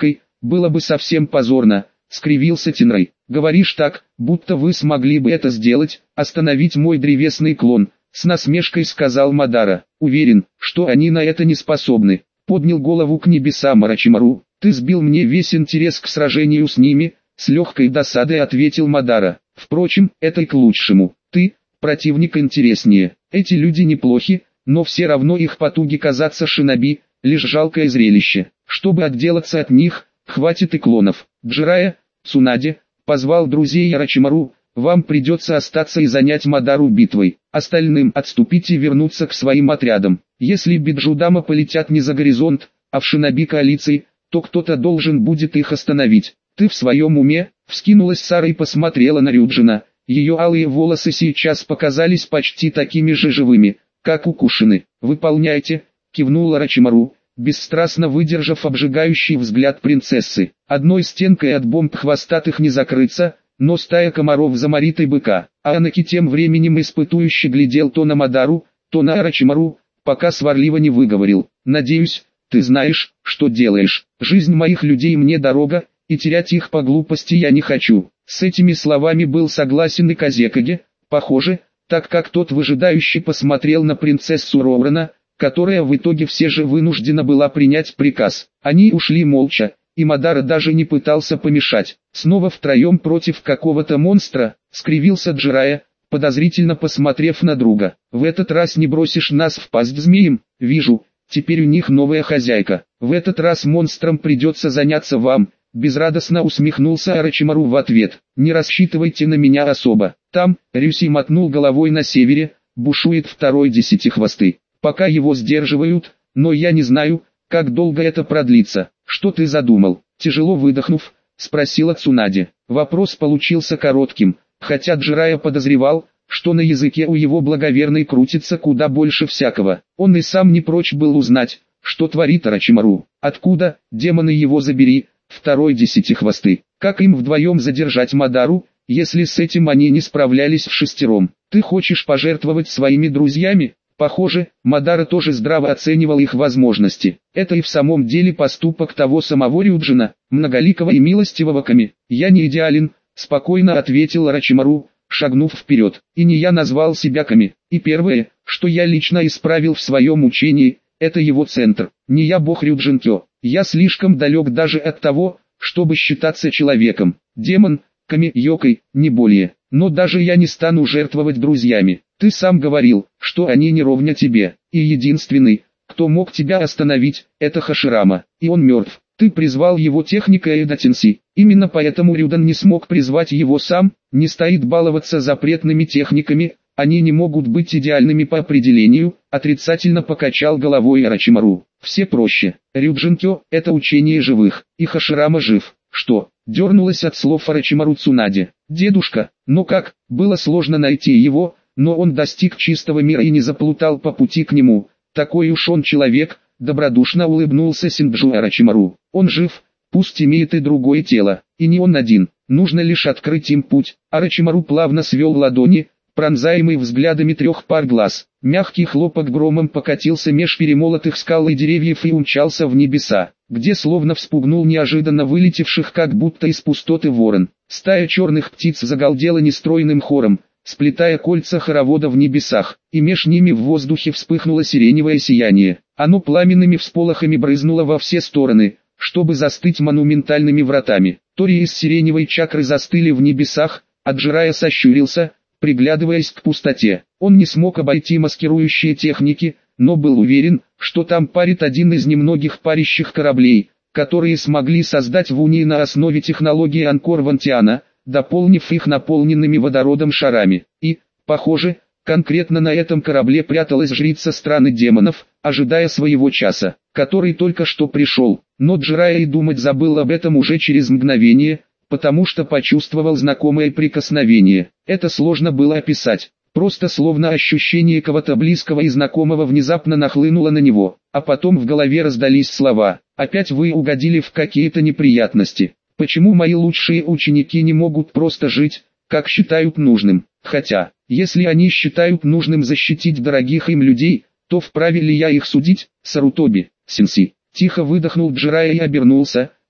было бы совсем позорно, скривился Тенрей. Говоришь так, будто вы смогли бы это сделать, остановить мой древесный клон, с насмешкой сказал Мадара. Уверен, что они на это не способны. Поднял голову к небесам Орочимару. Ты сбил мне весь интерес к сражению с ними, с легкой досадой ответил Мадара. Впрочем, это и к лучшему. Ты, противник, интереснее. Эти люди неплохи, но все равно их потуги казаться шиноби, лишь жалкое зрелище. Чтобы отделаться от них, хватит и клонов. Джирая, Цунаде, позвал друзей Орочимару, вам придется остаться и занять Мадару битвой. Остальным отступить и вернуться к своим отрядам. Если Биджудама полетят не за горизонт, а в шиноби коалиции, то кто-то должен будет их остановить. Ты в своем уме? Вскинулась Сара и посмотрела на Рюджина. Ее алые волосы сейчас показались почти такими же живыми, как у Кушины. «Выполняйте», — кивнула Орочимару, бесстрастно выдержав обжигающий взгляд принцессы. Одной стенкой от бомб хвостатых не закрыться, но стая комаров заморит и быка. А Анаки тем временем испытующе глядел то на Мадару, то на Орочимару, пока сварливо не выговорил. «Надеюсь, ты знаешь, что делаешь. Жизнь моих людей мне дорога, и терять их по глупости я не хочу». С этими словами был согласен и Казекаге, похоже, так как тот выжидающе посмотрел на принцессу Роурена, которая в итоге все же вынуждена была принять приказ. Они ушли молча, и Мадара даже не пытался помешать. Снова втроем против какого-то монстра, скривился Джирая, подозрительно посмотрев на друга. В этот раз не бросишь нас в пасть змеям? Вижу, теперь у них новая хозяйка. В этот раз монстрам придется заняться вам. Безрадостно усмехнулся Орочимару в ответ. «Не рассчитывайте на меня особо. Там, Рюси мотнул головой на севере, бушует второй десятихвостый. Пока его сдерживают, но я не знаю, как долго это продлится. Что ты задумал?» Тяжело выдохнув, спросила Цунаде. Вопрос получился коротким, хотя Джирая подозревал, что на языке у его благоверной крутится куда больше всякого. Он и сам не прочь был узнать, что творит Орочимару. Откуда, демоны его забери, второй десятихвостый. Как им вдвоем задержать Мадару, если с этим они не справлялись вшестером? Ты хочешь пожертвовать своими друзьями? Похоже, Мадара тоже здраво оценивал их возможности. Это и в самом деле поступок того самого Рюджина, многоликого и милостивого Ками. «Я не идеален», — спокойно ответил Орочимару, шагнув вперед. «И не я назвал себя Ками. И первое, что я лично исправил в своем учении, это его центр. Не я бог Рюджинкё. Я слишком далек даже от того, чтобы считаться человеком. Демон, Ками-йокой, не более. Но даже я не стану жертвовать друзьями. Ты сам говорил, что они не ровня тебе. И единственный, кто мог тебя остановить, это Хаширама. И он мертв. Ты призвал его техникой Эдатинси. Именно поэтому Рюдан не смог призвать его сам. Не стоит баловаться запретными техниками. Они не могут быть идеальными по определению, отрицательно покачал головой Орочимару. Все проще. Рюджинкё – это учение живых, и Хаширама жив. Что? Дернулась от слов Орочимару Цунаде. Дедушка, но как? Было сложно найти его, но он достиг чистого мира и не заплутал по пути к нему. Такой уж он человек, добродушно улыбнулся Синджу Орочимару. Он жив, пусть имеет и другое тело, и не он один. Нужно лишь открыть им путь. Орочимару плавно свел ладони, пронзаемый взглядами трех пар глаз. Мягкий хлопок громом покатился меж перемолотых скал и деревьев и умчался в небеса, где словно вспугнул неожиданно вылетевших как будто из пустоты ворон. Стая черных птиц загалдела нестройным хором, сплетая кольца хоровода в небесах, и меж ними в воздухе вспыхнуло сиреневое сияние. Оно пламенными всполохами брызнуло во все стороны, чтобы застыть монументальными вратами. Тори из сиреневой чакры застыли в небесах, а Джирая сощурился, приглядываясь к пустоте. Он не смог обойти маскирующие техники, но был уверен, что там парит один из немногих парящих кораблей, которые смогли создать в Унии на основе технологии Анкор-Вантиана, дополнив их наполненными водородом шарами. И, похоже, конкретно на этом корабле пряталась жрица страны демонов, ожидая своего часа, который только что пришел. Но Джирая и думать забыл об этом уже через мгновение, потому что почувствовал знакомое прикосновение. Это сложно было описать. Просто словно ощущение кого-то близкого и знакомого внезапно нахлынуло на него, а потом в голове раздались слова: «Опять вы угодили в какие-то неприятности. Почему мои лучшие ученики не могут просто жить, как считают нужным? Хотя, если они считают нужным защитить дорогих им людей, то вправе ли я их судить?» Сарутоби, сенси. Тихо выдохнул Джирая и обернулся,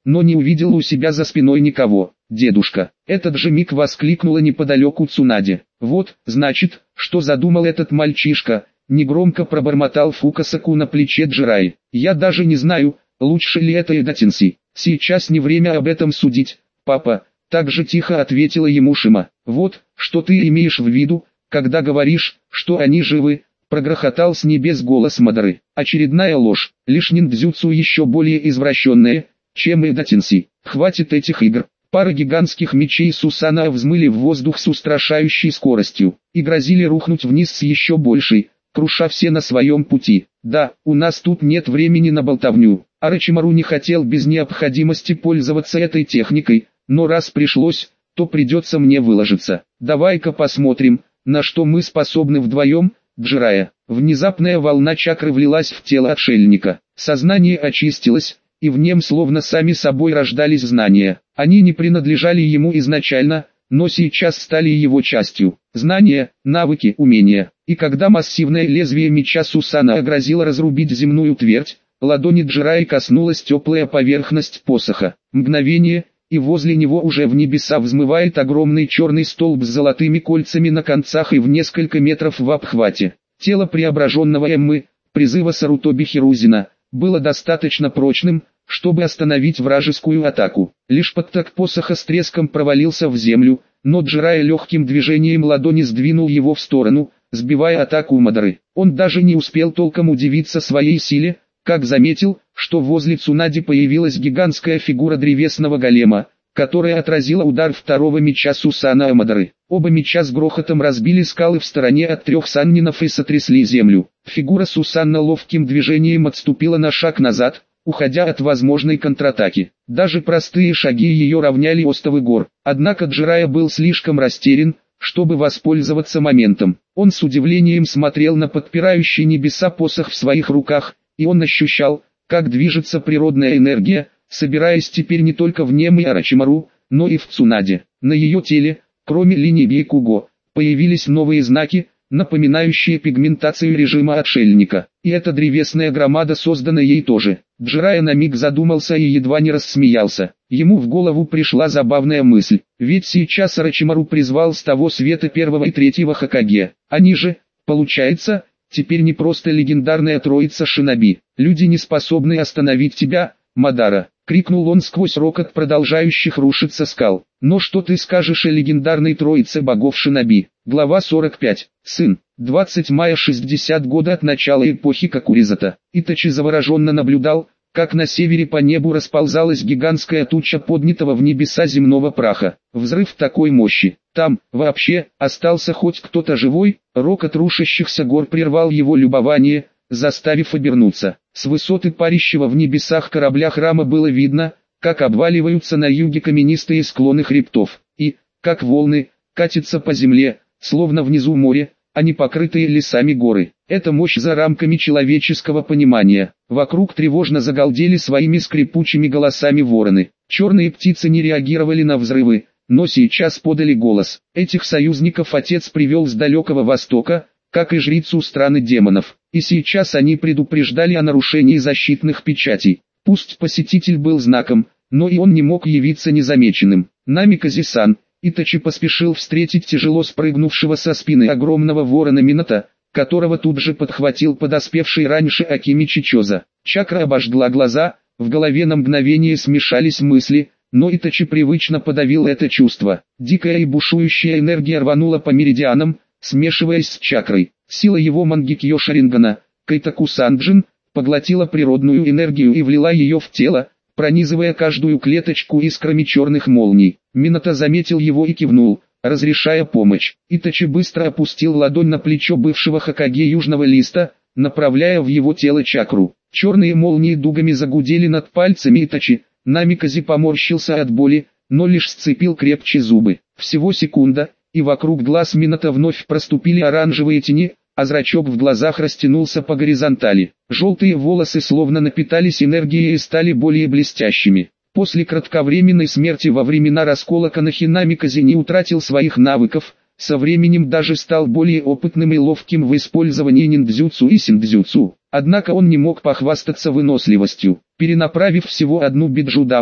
но не увидела у себя за спиной никого. «Дедушка!» Этот же миг воскликнула неподалеку Цунаде. «Вот, значит, что задумал этот мальчишка», — негромко пробормотал Фукасаку на плече Джираи. «Я даже не знаю, лучше ли это Эдатинси. Сейчас не время об этом судить, папа», — так же тихо ответила ему Шима. «Вот, что ты имеешь в виду, когда говоришь, что они живы», — прогрохотал с небес голос Мадары. «Очередная ложь, лишь ниндзюцу еще более извращенная, чем Эдатинси. Хватит этих игр». Пара гигантских мечей Сусана взмыли в воздух с устрашающей скоростью и грозили рухнуть вниз с еще большей, круша все на своем пути. «Да, у нас тут нет времени на болтовню». Орочимару не хотел без необходимости пользоваться этой техникой, но раз пришлось, то придется мне выложиться. «Давай-ка посмотрим, на что мы способны вдвоем, Джирая». Внезапная волна чакры влилась в тело отшельника. Сознание очистилось, и в нем словно сами собой рождались знания. Они не принадлежали ему изначально, но сейчас стали его частью. Знания, навыки, умения. И когда массивное лезвие меча Сусана грозило разрубить земную твердь, ладони Джираи коснулась теплая поверхность посоха. Мгновение, и возле него уже в небеса взмывает огромный черный столб с золотыми кольцами на концах и в несколько метров в обхвате. Тело преображенного Эммы, призыва Сарутоби Хирузина, было достаточно прочным, чтобы остановить вражескую атаку. Лишь подток посоха с треском провалился в землю, но Джирай легким движением ладони сдвинул его в сторону, сбивая атаку Мадары. Он даже не успел толком удивиться своей силе, как заметил, что возле Цунади появилась гигантская фигура древесного голема, которая отразила удар второго меча Сусана Мадары. Оба меча с грохотом разбили скалы в стороне от трех саннинов и сотрясли землю. Фигура Сусанна ловким движением отступила на шаг назад, уходя от возможной контратаки. Даже простые шаги ее равняли остовы гор. Однако Джирая был слишком растерян, чтобы воспользоваться моментом. Он с удивлением смотрел на подпирающий небеса посох в своих руках, и он ощущал, как движется природная энергия, собираясь теперь не только в Нем и Орочимару, но и в Цунаде. На ее теле, кроме линии Бейкуго, появились новые знаки, напоминающие пигментацию режима отшельника. И эта древесная громада создана ей тоже. Джирая на миг задумался и едва не рассмеялся. Ему в голову пришла забавная мысль. Ведь сейчас Орочимару призвал с того света первого и третьего Хокаге. Они же, получается, теперь не просто легендарная троица шиноби. Люди не способны остановить тебя, Мадара. Крикнул он сквозь рокот продолжающих рушиться скал. Но что ты скажешь о легендарной троице богов шиноби? Глава сорок пять. Сын. двадцатого мая шестидесятого года от начала эпохи Какуризата. Итачи завороженно наблюдал, как на севере по небу расползалась гигантская туча поднятого в небеса земного праха. Взрыв такой мощи. Там, вообще, остался хоть кто-то живой? Рокот рушащихся гор прервал его любование, заставив обернуться. С высоты парящего в небесах корабля храма было видно, как обваливаются на юге каменистые склоны хребтов, и, как волны, катятся по земле, словно внизу море, а не покрытые лесами горы. Это мощь за рамками человеческого понимания. Вокруг тревожно загалдели своими скрипучими голосами вороны. Черные птицы не реагировали на взрывы, но сейчас подали голос. Этих союзников отец привел с далекого востока, как и жрицу страны демонов, и сейчас они предупреждали о нарушении защитных печатей. Пусть посетитель был знаком, но и он не мог явиться незамеченным. Намикази-сан, Итачи поспешил встретить тяжело спрыгнувшего со спины огромного ворона Минато, которого тут же подхватил подоспевший раньше Акими Чичоза. Чакра обожгла глаза, в голове на мгновение смешались мысли, но Итачи привычно подавил это чувство. Дикая и бушующая энергия рванула по меридианам, смешиваясь с чакрой. Сила его Мангикьё Шарингана, Кайтаку Санджин, поглотила природную энергию и влила ее в тело, пронизывая каждую клеточку искрами черных молний. Минато заметил его и кивнул, разрешая помощь. Итачи быстро опустил ладонь на плечо бывшего Хокаге Южного Листа, направляя в его тело чакру. Черные молнии дугами загудели над пальцами Итачи. Намикази поморщился от боли, но лишь сцепил крепче зубы. Всего секунда, и вокруг глаз Минато вновь проступили оранжевые тени, а зрачок в глазах растянулся по горизонтали. Желтые волосы словно напитались энергией и стали более блестящими. После кратковременной смерти во времена раскола Канахи Намикази не утратил своих навыков, со временем даже стал более опытным и ловким в использовании ниндзюцу и синдзюцу. Однако он не мог похвастаться выносливостью. Перенаправив всего одну биджудама,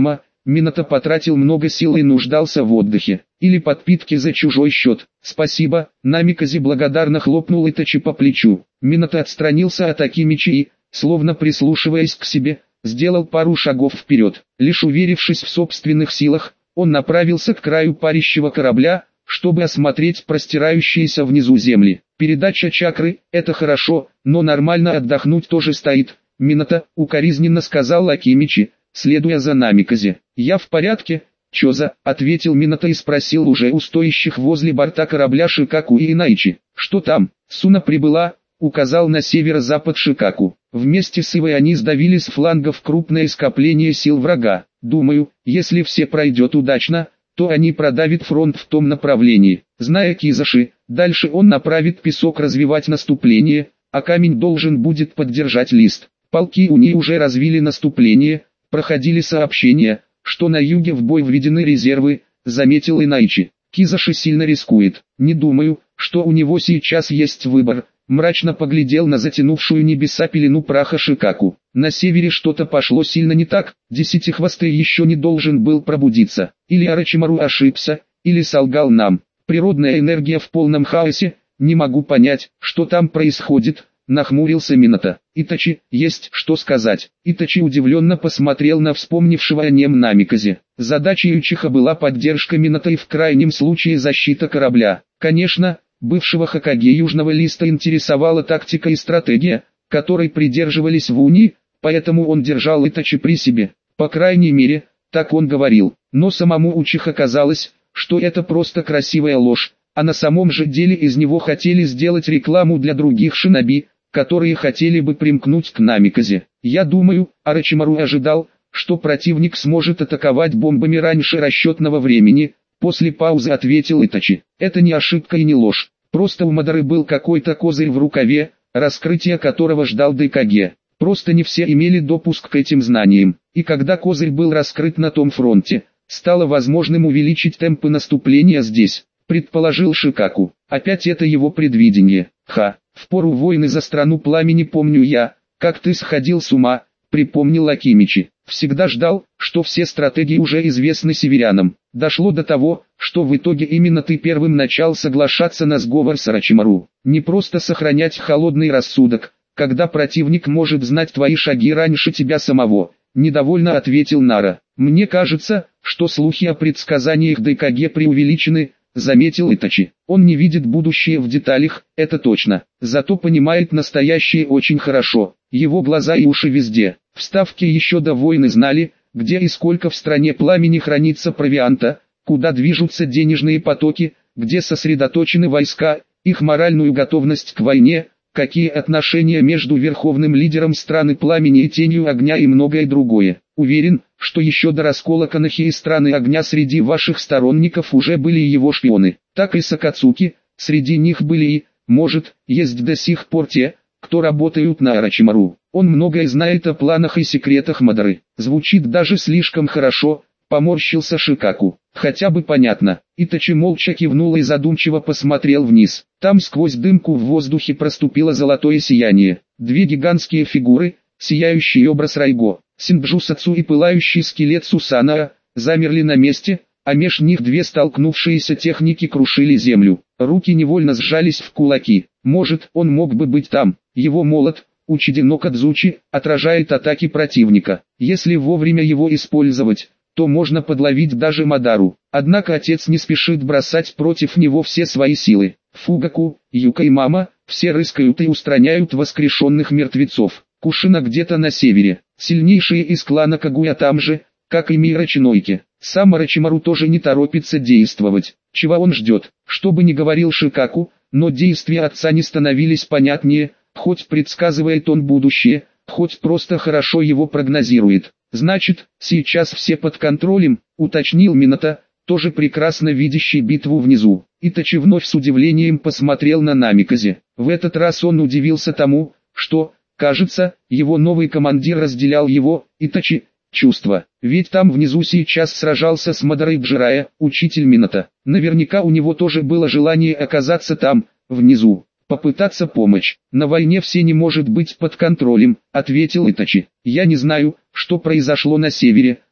Минато потратил много сил и нуждался в отдыхе, или подпитке за чужой счет. Спасибо, Намиказе благодарно хлопнул Итачи по плечу. Минато отстранился от Акимичи и, словно прислушиваясь к себе, сделал пару шагов вперед. Лишь уверившись в собственных силах, он направился к краю парящего корабля, чтобы осмотреть простирающиеся внизу земли. Передача чакры – это хорошо, но нормально отдохнуть тоже стоит. Минато, укоризненно сказал Акимичи, следуя за Намиказе. «Я в порядке, Чоза», — ответил Минато и спросил уже у стоящих возле борта корабля Шикаку и Инайчи. «Что там?» «Суна прибыла», — указал на северо-запад Шикаку. Вместе с Ивой они сдавили с флангов крупное скопление сил врага. Думаю, если все пройдет удачно, то они продавят фронт в том направлении. Зная Кизаши, дальше он направит песок развивать наступление, а камень должен будет поддержать лист. Полки Уни уже развили наступление. Проходили сообщения, что на юге в бой введены резервы, заметил Инайчи. Кизаши сильно рискует. Не думаю, что у него сейчас есть выбор. Мрачно поглядел на затянувшую небеса пелену праха Шикаку. На севере что-то пошло сильно не так. Десятихвостый еще не должен был пробудиться. Или Орочимару ошибся, или солгал нам. Природная энергия в полном хаосе. Не могу понять, что там происходит. Нахмурился Минато. Итачи, есть что сказать. Итачи удивленно посмотрел на вспомнившего о нем Намиказе. Задачей Учиха была поддержка Минато и в крайнем случае защита корабля. Конечно, бывшего Хокаге Южного Листа интересовала тактика и стратегия, которой придерживались в Уни, поэтому он держал Итачи при себе. По крайней мере, так он говорил. Но самому Учиха казалось, что это просто красивая ложь, а на самом же деле из него хотели сделать рекламу для других шиноби, которые хотели бы примкнуть к Намиказе. Я думаю, Орочимару ожидал, что противник сможет атаковать бомбами раньше расчетного времени. После паузы ответил Итачи. Это не ошибка и не ложь. Просто у Мадары был какой-то козырь в рукаве, раскрытие которого ждал Дайкаге. Просто не все имели допуск к этим знаниям. И когда козырь был раскрыт на том фронте, стало возможным увеличить темпы наступления здесь, предположил Шикаку. Опять это его предвидение. Ха. В пору войны за страну пламени помню я, как ты сходил с ума, припомнил Акимичи. Всегда ждал, что все стратегии уже известны северянам. Дошло до того, что в итоге именно ты первым начал соглашаться на сговор с Орочимару. Не просто сохранять холодный рассудок, когда противник может знать твои шаги раньше тебя самого, недовольно ответил Нара. Мне кажется, что слухи о предсказаниях Дайкаге преувеличены, заметил Итачи. Он не видит будущее в деталях, это точно, зато понимает настоящее очень хорошо. Его глаза и уши везде. В Ставке еще до войны знали, где и сколько в стране пламени хранится провианта, куда движутся денежные потоки, где сосредоточены войска, их моральную готовность к войне, какие отношения между верховным лидером страны пламени и тенью огня и многое другое. Уверен, что еще до раскола Канахи и страны огня среди ваших сторонников уже были и его шпионы. Так и Сакацуки, среди них были и, может, есть до сих пор те, кто работают на Орочимару. Он многое знает о планах и секретах Мадары. Звучит даже слишком хорошо, поморщился Шикаку. Хотя бы понятно. Итачи молча кивнул и задумчиво посмотрел вниз. Там сквозь дымку в воздухе проступило золотое сияние. Две гигантские фигуры, сияющий образ Райго, Синджусацу и пылающий скелет Сусанаа, замерли на месте, а меж них две столкнувшиеся техники крушили землю. Руки невольно сжались в кулаки. Может, он мог бы быть там. Его молот, Учиди но Кадзучи, отражает атаки противника. Если вовремя его использовать, то можно подловить даже Мадару. Однако отец не спешит бросать против него все свои силы. Фугаку, Юка и мама, все рыскают и устраняют воскрешенных мертвецов. Кушина где-то на севере. Сильнейшие из клана Кагуя там же, как и Мирочинойки. Сам Орочимару тоже не торопится действовать. Чего он ждет? Что бы ни говорил Шикаку, но действия отца не становились понятнее, хоть предсказывает он будущее, хоть просто хорошо его прогнозирует. Значит, сейчас все под контролем, уточнил Минато, тоже прекрасно видящий битву внизу. Итачи вновь с удивлением посмотрел на Намиказе. В этот раз он удивился тому, что, кажется, его новый командир разделял его, Итачи, чувства. Ведь там внизу сейчас сражался с Мадарой Джирая, учитель Минато. Наверняка у него тоже было желание оказаться там, внизу, попытаться помочь. На войне все не может быть под контролем, ответил Итачи. Я не знаю, что произошло на севере,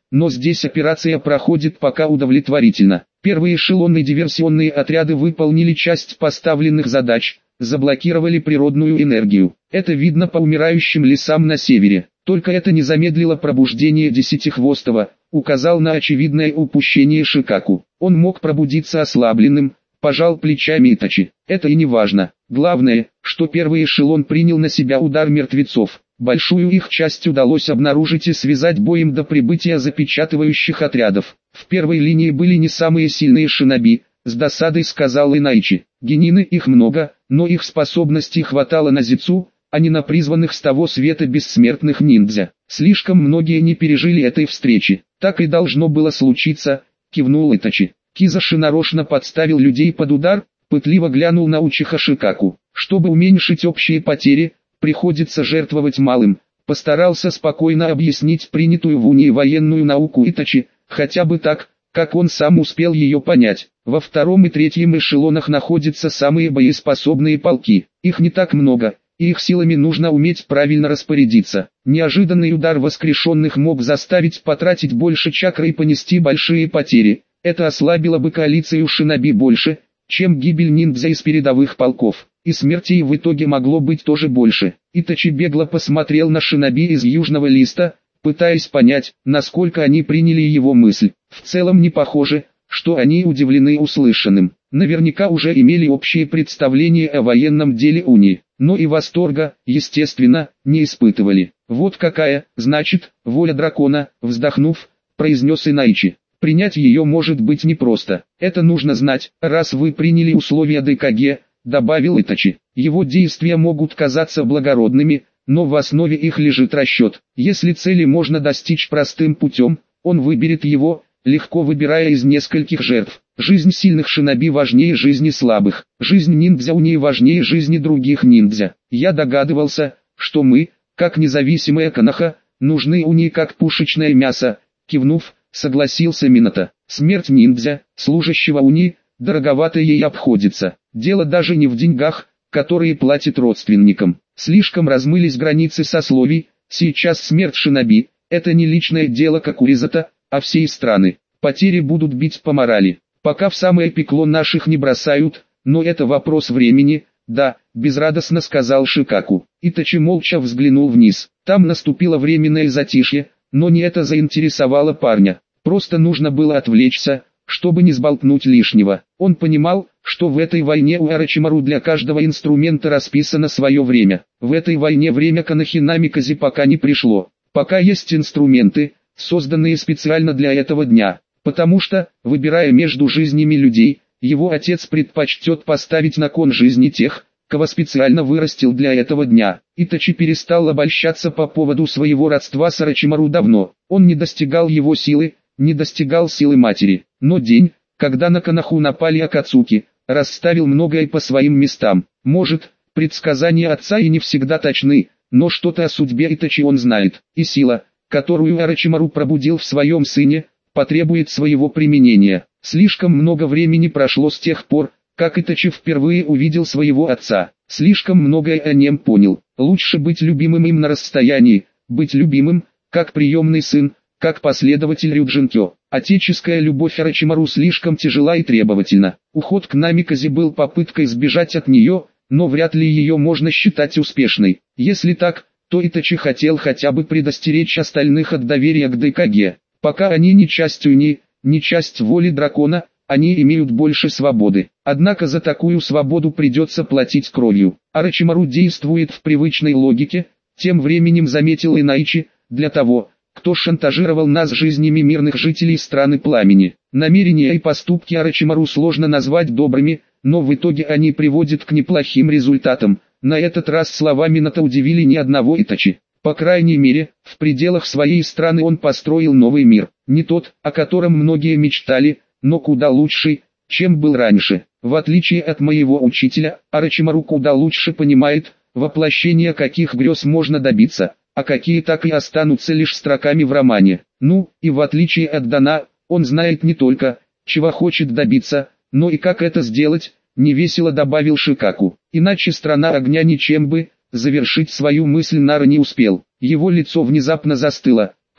но здесь операция проходит пока удовлетворительно. Первые эшелонные диверсионные отряды выполнили часть поставленных задач, заблокировали природную энергию. Это видно по умирающим лесам на севере. Только это не замедлило пробуждение Десятихвостого, указал на очевидное упущение Шикаку. Он мог пробудиться ослабленным, пожал плечами Итачи. Это и не важно. Главное, что первый эшелон принял на себя удар мертвецов. Большую их часть удалось обнаружить и связать боем до прибытия запечатывающих отрядов. В первой линии были не самые сильные шиноби, с досадой сказал Инайчи. Генины их много, но их способностей хватало на Зицу, а не на призванных с того света бессмертных ниндзя. Слишком многие не пережили этой встречи. Так и должно было случиться, кивнул Итачи. Кизаши нарочно подставил людей под удар, пытливо глянул на Учиха Шикаку. Чтобы уменьшить общие потери, приходится жертвовать малым. Постарался спокойно объяснить принятую в уни военную науку Итачи, хотя бы так, как он сам успел ее понять. Во втором и третьем эшелонах находятся самые боеспособные полки. Их не так много, и их силами нужно уметь правильно распорядиться. Неожиданный удар воскрешенных мог заставить потратить больше чакры и понести большие потери. Это ослабило бы коалицию шиноби больше, чем гибель ниндзя из передовых полков. И смертей в итоге могло быть тоже больше. Итачи бегло посмотрел на шиноби из Южного Листа, пытаясь понять, насколько они приняли его мысль. В целом не похоже, что они удивлены услышанным. Наверняка уже имели общее представление о военном деле уни, но и восторга, естественно, не испытывали. Вот какая, значит, воля дракона, вздохнув, произнес Инайчи. Принять ее может быть непросто. Это нужно знать, раз вы приняли условия ДКГ, добавил Итачи. Его действия могут казаться благородными, но в основе их лежит расчет. Если цели можно достичь простым путем, он выберет его, легко выбирая из нескольких жертв. Жизнь сильных шиноби важнее жизни слабых. Жизнь ниндзя уни важнее жизни других ниндзя. Я догадывался, что мы, как независимая Коноха, нужны уни как пушечное мясо, кивнув, согласился Минато. Смерть ниндзя, служащего уни, дороговато ей обходится. Дело даже не в деньгах, которые платит родственникам. Слишком размылись границы сословий. Сейчас смерть шиноби – это не личное дело как у Ризата, а всей страны. Потери будут бить по морали. Пока в самое пекло наших не бросают, но это вопрос времени. Да, безрадостно сказал Шикаку. Итачи молча взглянул вниз. Там наступило временное затишье, но не это заинтересовало парня. Просто нужно было отвлечься, чтобы не сболтнуть лишнего. Он понимал, что в этой войне у Орочимару для каждого инструмента расписано свое время. В этой войне время Конохи Намикази пока не пришло. Пока есть инструменты, созданные специально для этого дня. Потому что, выбирая между жизнями людей, его отец предпочтет поставить на кон жизни тех, кого специально вырастил для этого дня. Итачи перестал обольщаться по поводу своего родства с Орочимару давно. Он не достигал его силы, не достигал силы матери. Но день, когда на Коноху напали Акацуки, расставил многое по своим местам. Может, предсказания отца и не всегда точны, но что-то о судьбе Итачи он знает. И сила, которую Орочимару пробудил в своем сыне, потребует своего применения. Слишком много времени прошло с тех пор, как Итачи впервые увидел своего отца. Слишком многое о нем понял. Лучше быть любимым им на расстоянии, быть любимым, как приемный сын, как последователь Рюджинкё. Отеческая любовь Орочимару слишком тяжела и требовательна. Уход к Намиказе был попыткой сбежать от нее, но вряд ли ее можно считать успешной. Если так, то Итачи хотел хотя бы предостеречь остальных от доверия к ДКГ. Пока они не часть уни, не часть воли дракона, они имеют больше свободы. Однако за такую свободу придется платить кровью. Орочимару действует в привычной логике, тем временем заметил Инайчи, для того, кто шантажировал нас жизнями мирных жителей страны пламени. Намерения и поступки Орочимару сложно назвать добрыми, но в итоге они приводят к неплохим результатам. На этот раз слова Минато удивили ни одного Итачи. По крайней мере, в пределах своей страны он построил новый мир. Не тот, о котором многие мечтали, но куда лучший, чем был раньше. В отличие от моего учителя, Орочимару куда лучше понимает, воплощение каких грез можно добиться, а какие так и останутся лишь строками в романе. Ну, и в отличие от Дана, он знает не только, чего хочет добиться, но и как это сделать, невесело добавил Шикаку. Иначе страна огня ничем бы, завершить свою мысль Нара не успел. Его лицо внезапно застыло,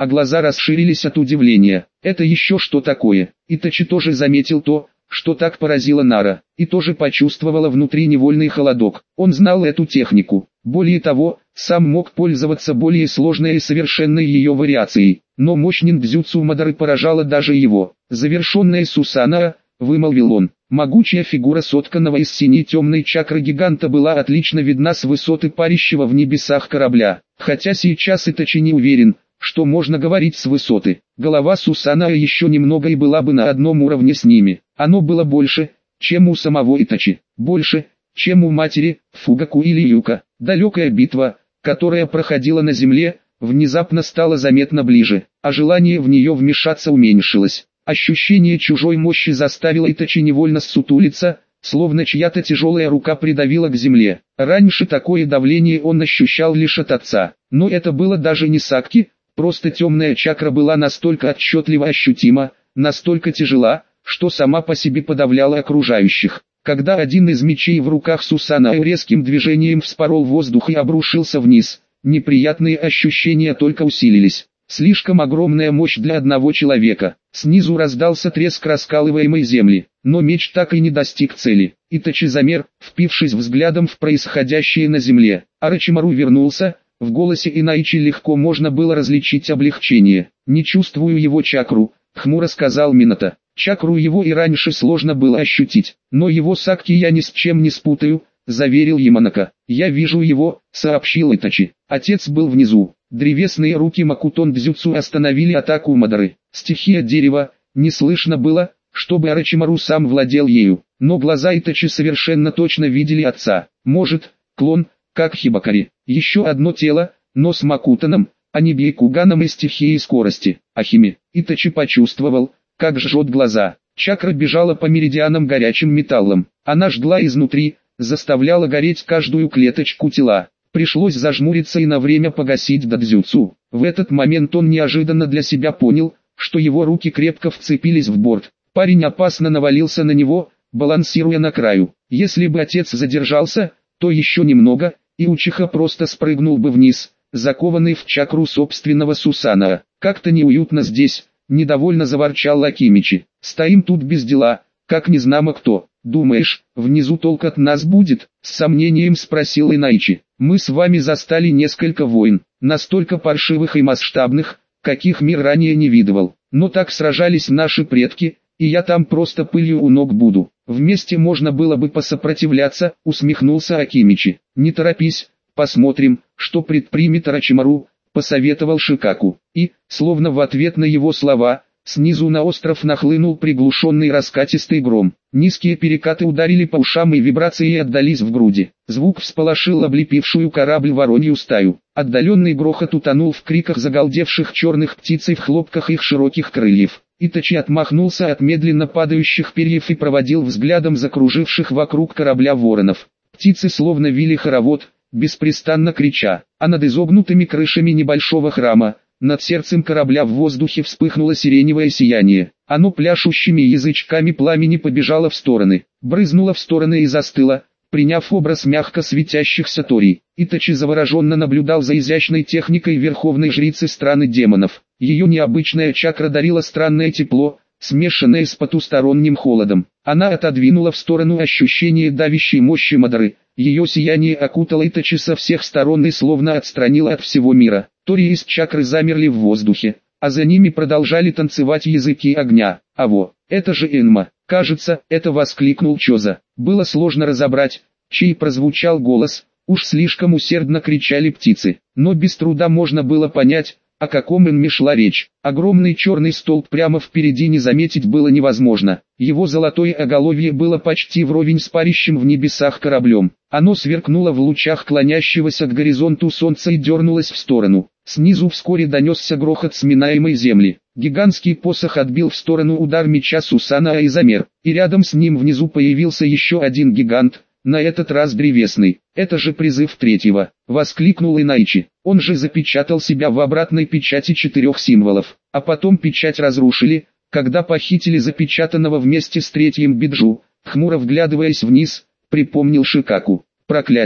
а глаза расширились от удивления. Это еще что такое? Итачи тоже заметил то, что так поразило Нара, и тоже почувствовала внутри невольный холодок. Он знал эту технику. Более того, сам мог пользоваться более сложной и совершенной ее вариацией. Но мощь ниндзюцу Мадары поражала даже его. «Завершенная Сусанаа», — вымолвил он. Могучая фигура сотканного из синей темной чакры гиганта была отлично видна с высоты парящего в небесах корабля. Хотя сейчас Итачи не уверен, что можно говорить с высоты. Голова Сусанаа еще немного и была бы на одном уровне с ними. Оно было больше, чем у самого Итачи. Больше, чем у матери, Фугаку или Юка. Далекая битва, которая проходила на земле, внезапно стала заметно ближе, а желание в нее вмешаться уменьшилось. Ощущение чужой мощи заставило Итачи невольно ссутулиться, словно чья-то тяжелая рука придавила к земле. Раньше такое давление он ощущал лишь от отца, но это было даже не сакки, просто темная чакра была настолько отчетливо ощутима, настолько тяжела, что сама по себе подавляла окружающих. Когда один из мечей в руках Сусанаа резким движением вспорол воздух и обрушился вниз, неприятные ощущения только усилились. Слишком огромная мощь для одного человека. Снизу раздался треск раскалываемой земли, но меч так и не достиг цели. Итачи замер, впившись взглядом в происходящее на земле. Орочимару вернулся, в голосе Инайчи легко можно было различить облегчение. «Не чувствую его чакру», — хмуро сказал Минато. «Чакру его и раньше сложно было ощутить, но его сакки я ни с чем не спутаю», — заверил Яманака. «Я вижу его», — сообщил Итачи. Отец был внизу. Древесные руки Макутон Дзюцу остановили атаку Мадары. Стихия дерева, не слышно было, чтобы Орочимару сам владел ею, но глаза Итачи совершенно точно видели отца. Может, клон, как Хибакари. Еще одно тело, но с Макутоном, а не Бейкуганом и стихией скорости. Ахими. Итачи почувствовал, как жжет глаза. Чакра бежала по меридианам горячим металлом. Она жгла изнутри, заставляла гореть каждую клеточку тела. Пришлось зажмуриться и на время погасить дадзюцу. В этот момент он неожиданно для себя понял, что его руки крепко вцепились в борт. Парень опасно навалился на него, балансируя на краю. Если бы отец задержался, то еще немного, и Учиха просто спрыгнул бы вниз, закованный в чакру собственного Сусанаа. «Как-то неуютно здесь», — недовольно заворчал Акимичи. «Стоим тут без дела, как незнамо кто. Думаешь, внизу толк от нас будет?» — с сомнением спросил Инайчи. «Мы с вами застали несколько войн, настолько паршивых и масштабных, каких мир ранее не видывал. Но так сражались наши предки, и я там просто пылью у ног буду. Вместе можно было бы посопротивляться», — усмехнулся Акимичи. «Не торопись, посмотрим, что предпримет Орочимару», — посоветовал Шикаку. И, словно в ответ на его слова, снизу на остров нахлынул приглушенный раскатистый гром. Низкие перекаты ударили по ушам и вибрации отдались в груди. Звук всполошил облепившую корабль воронью стаю. Отдаленный грохот утонул в криках загалдевших черных птиц и в хлопках их широких крыльев. Итачи отмахнулся от медленно падающих перьев и проводил взглядом закруживших вокруг корабля воронов. Птицы словно вили хоровод, беспрестанно крича, а над изогнутыми крышами небольшого храма, над сердцем корабля в воздухе вспыхнуло сиреневое сияние. Оно пляшущими язычками пламени побежало в стороны, брызнуло в стороны и застыло, приняв образ мягко светящихся торий. Итачи завороженно наблюдал за изящной техникой верховной жрицы страны демонов. Ее необычная чакра дарила странное тепло, смешанное с потусторонним холодом. Она отодвинула в сторону ощущение давящей мощи Мадары. Ее сияние окутало Итачи со всех сторон и словно отстранило от всего мира. Тори из чакры замерли в воздухе, а за ними продолжали танцевать языки огня. «А во, это же Энма!» «Кажется, это!» — воскликнул Чоза. Было сложно разобрать, чей прозвучал голос, уж слишком усердно кричали птицы, но без труда можно было понять, о каком Энме шла речь. Огромный черный столб прямо впереди не заметить было невозможно. Его золотое оголовье было почти вровень с парящим в небесах кораблем. Оно сверкнуло в лучах клонящегося к горизонту солнца и дернулось в сторону. Снизу вскоре донесся грохот сминаемой земли. Гигантский посох отбил в сторону удар меча Сусанаа и замер, и рядом с ним внизу появился еще один гигант, на этот раз древесный. «Это же призыв третьего!» — воскликнул Инайчи. «Он же запечатал себя в обратной печати четырех символов, а потом печать разрушили, когда похитили запечатанного вместе с третьим Биджу», хмуро вглядываясь вниз, припомнил Шикаку. «Проклятие!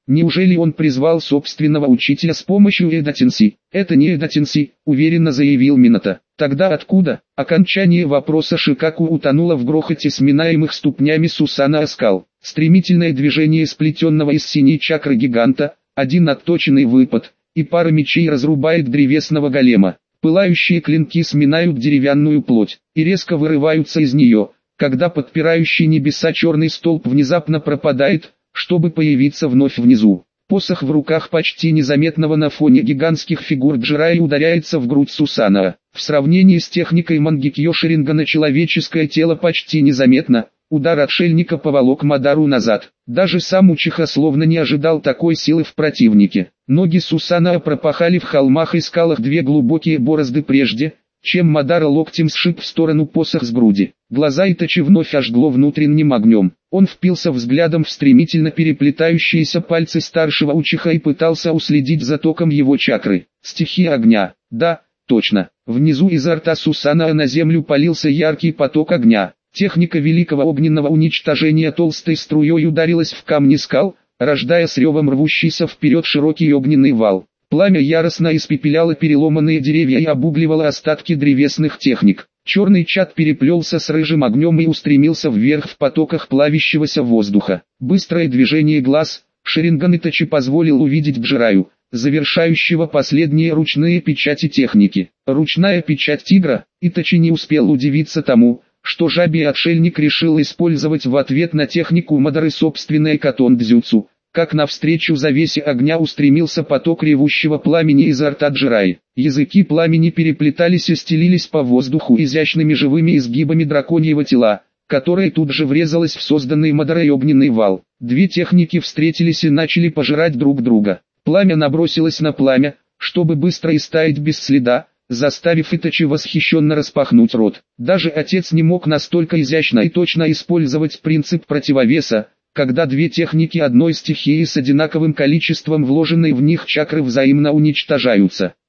Неужели он призвал собственного учителя с помощью Эдатинси? Это не Эдатинси, уверенно заявил Минато. Тогда откуда? Окончание вопроса Шикаку утонуло в грохоте сминаемых ступнями Сусана скал. Стремительное движение сплетенного из синей чакры гиганта, один отточенный выпад, и пара мечей разрубает древесного голема. Пылающие клинки сминают деревянную плоть и резко вырываются из нее, когда подпирающий небеса черный столб внезапно пропадает, чтобы появиться вновь внизу. Посох в руках почти незаметного на фоне гигантских фигур Джирайи ударяется в грудь Сусана. В сравнении с техникой Мангекьё Шарингана человеческое тело почти незаметно. Удар отшельника поволок Мадару назад. Даже сам Учиха словно не ожидал такой силы в противнике. Ноги Сусана пропахали в холмах и скалах две глубокие борозды прежде, чем Мадара локтем сшиб в сторону посох с груди. Глаза Итачи вновь ожгло внутренним огнем. Он впился взглядом в стремительно переплетающиеся пальцы старшего Учиха и пытался уследить за током его чакры. Стихия огня. Да, точно. Внизу изо рта Сусана на землю полился яркий поток огня. Техника великого огненного уничтожения толстой струей ударилась в камни скал, рождая с ревом рвущийся вперед широкий огненный вал. Пламя яростно испепеляло переломанные деревья и обугливало остатки древесных техник. Черный чад переплелся с рыжим огнем и устремился вверх в потоках плавящегося воздуха. Быстрое движение глаз, Шаринган Итачи позволил увидеть Джираю, завершающего последние ручные печати техники. Ручная печать тигра. Итачи не успел удивиться тому, что жабий отшельник решил использовать в ответ на технику Мадары собственное катон-дзюцу, как навстречу завесе огня устремился поток ревущего пламени изо рта Джирайи. Языки пламени переплетались и стелились по воздуху изящными живыми изгибами драконьего тела, которое тут же врезалось в созданный Мадарой огненный вал. Две техники встретились и начали пожирать друг друга. Пламя набросилось на пламя, чтобы быстро истаять без следа, заставив Итачи восхищенно распахнуть рот. Даже отец не мог настолько изящно и точно использовать принцип противовеса, когда две техники одной стихии с одинаковым количеством вложенной в них чакры взаимно уничтожаются.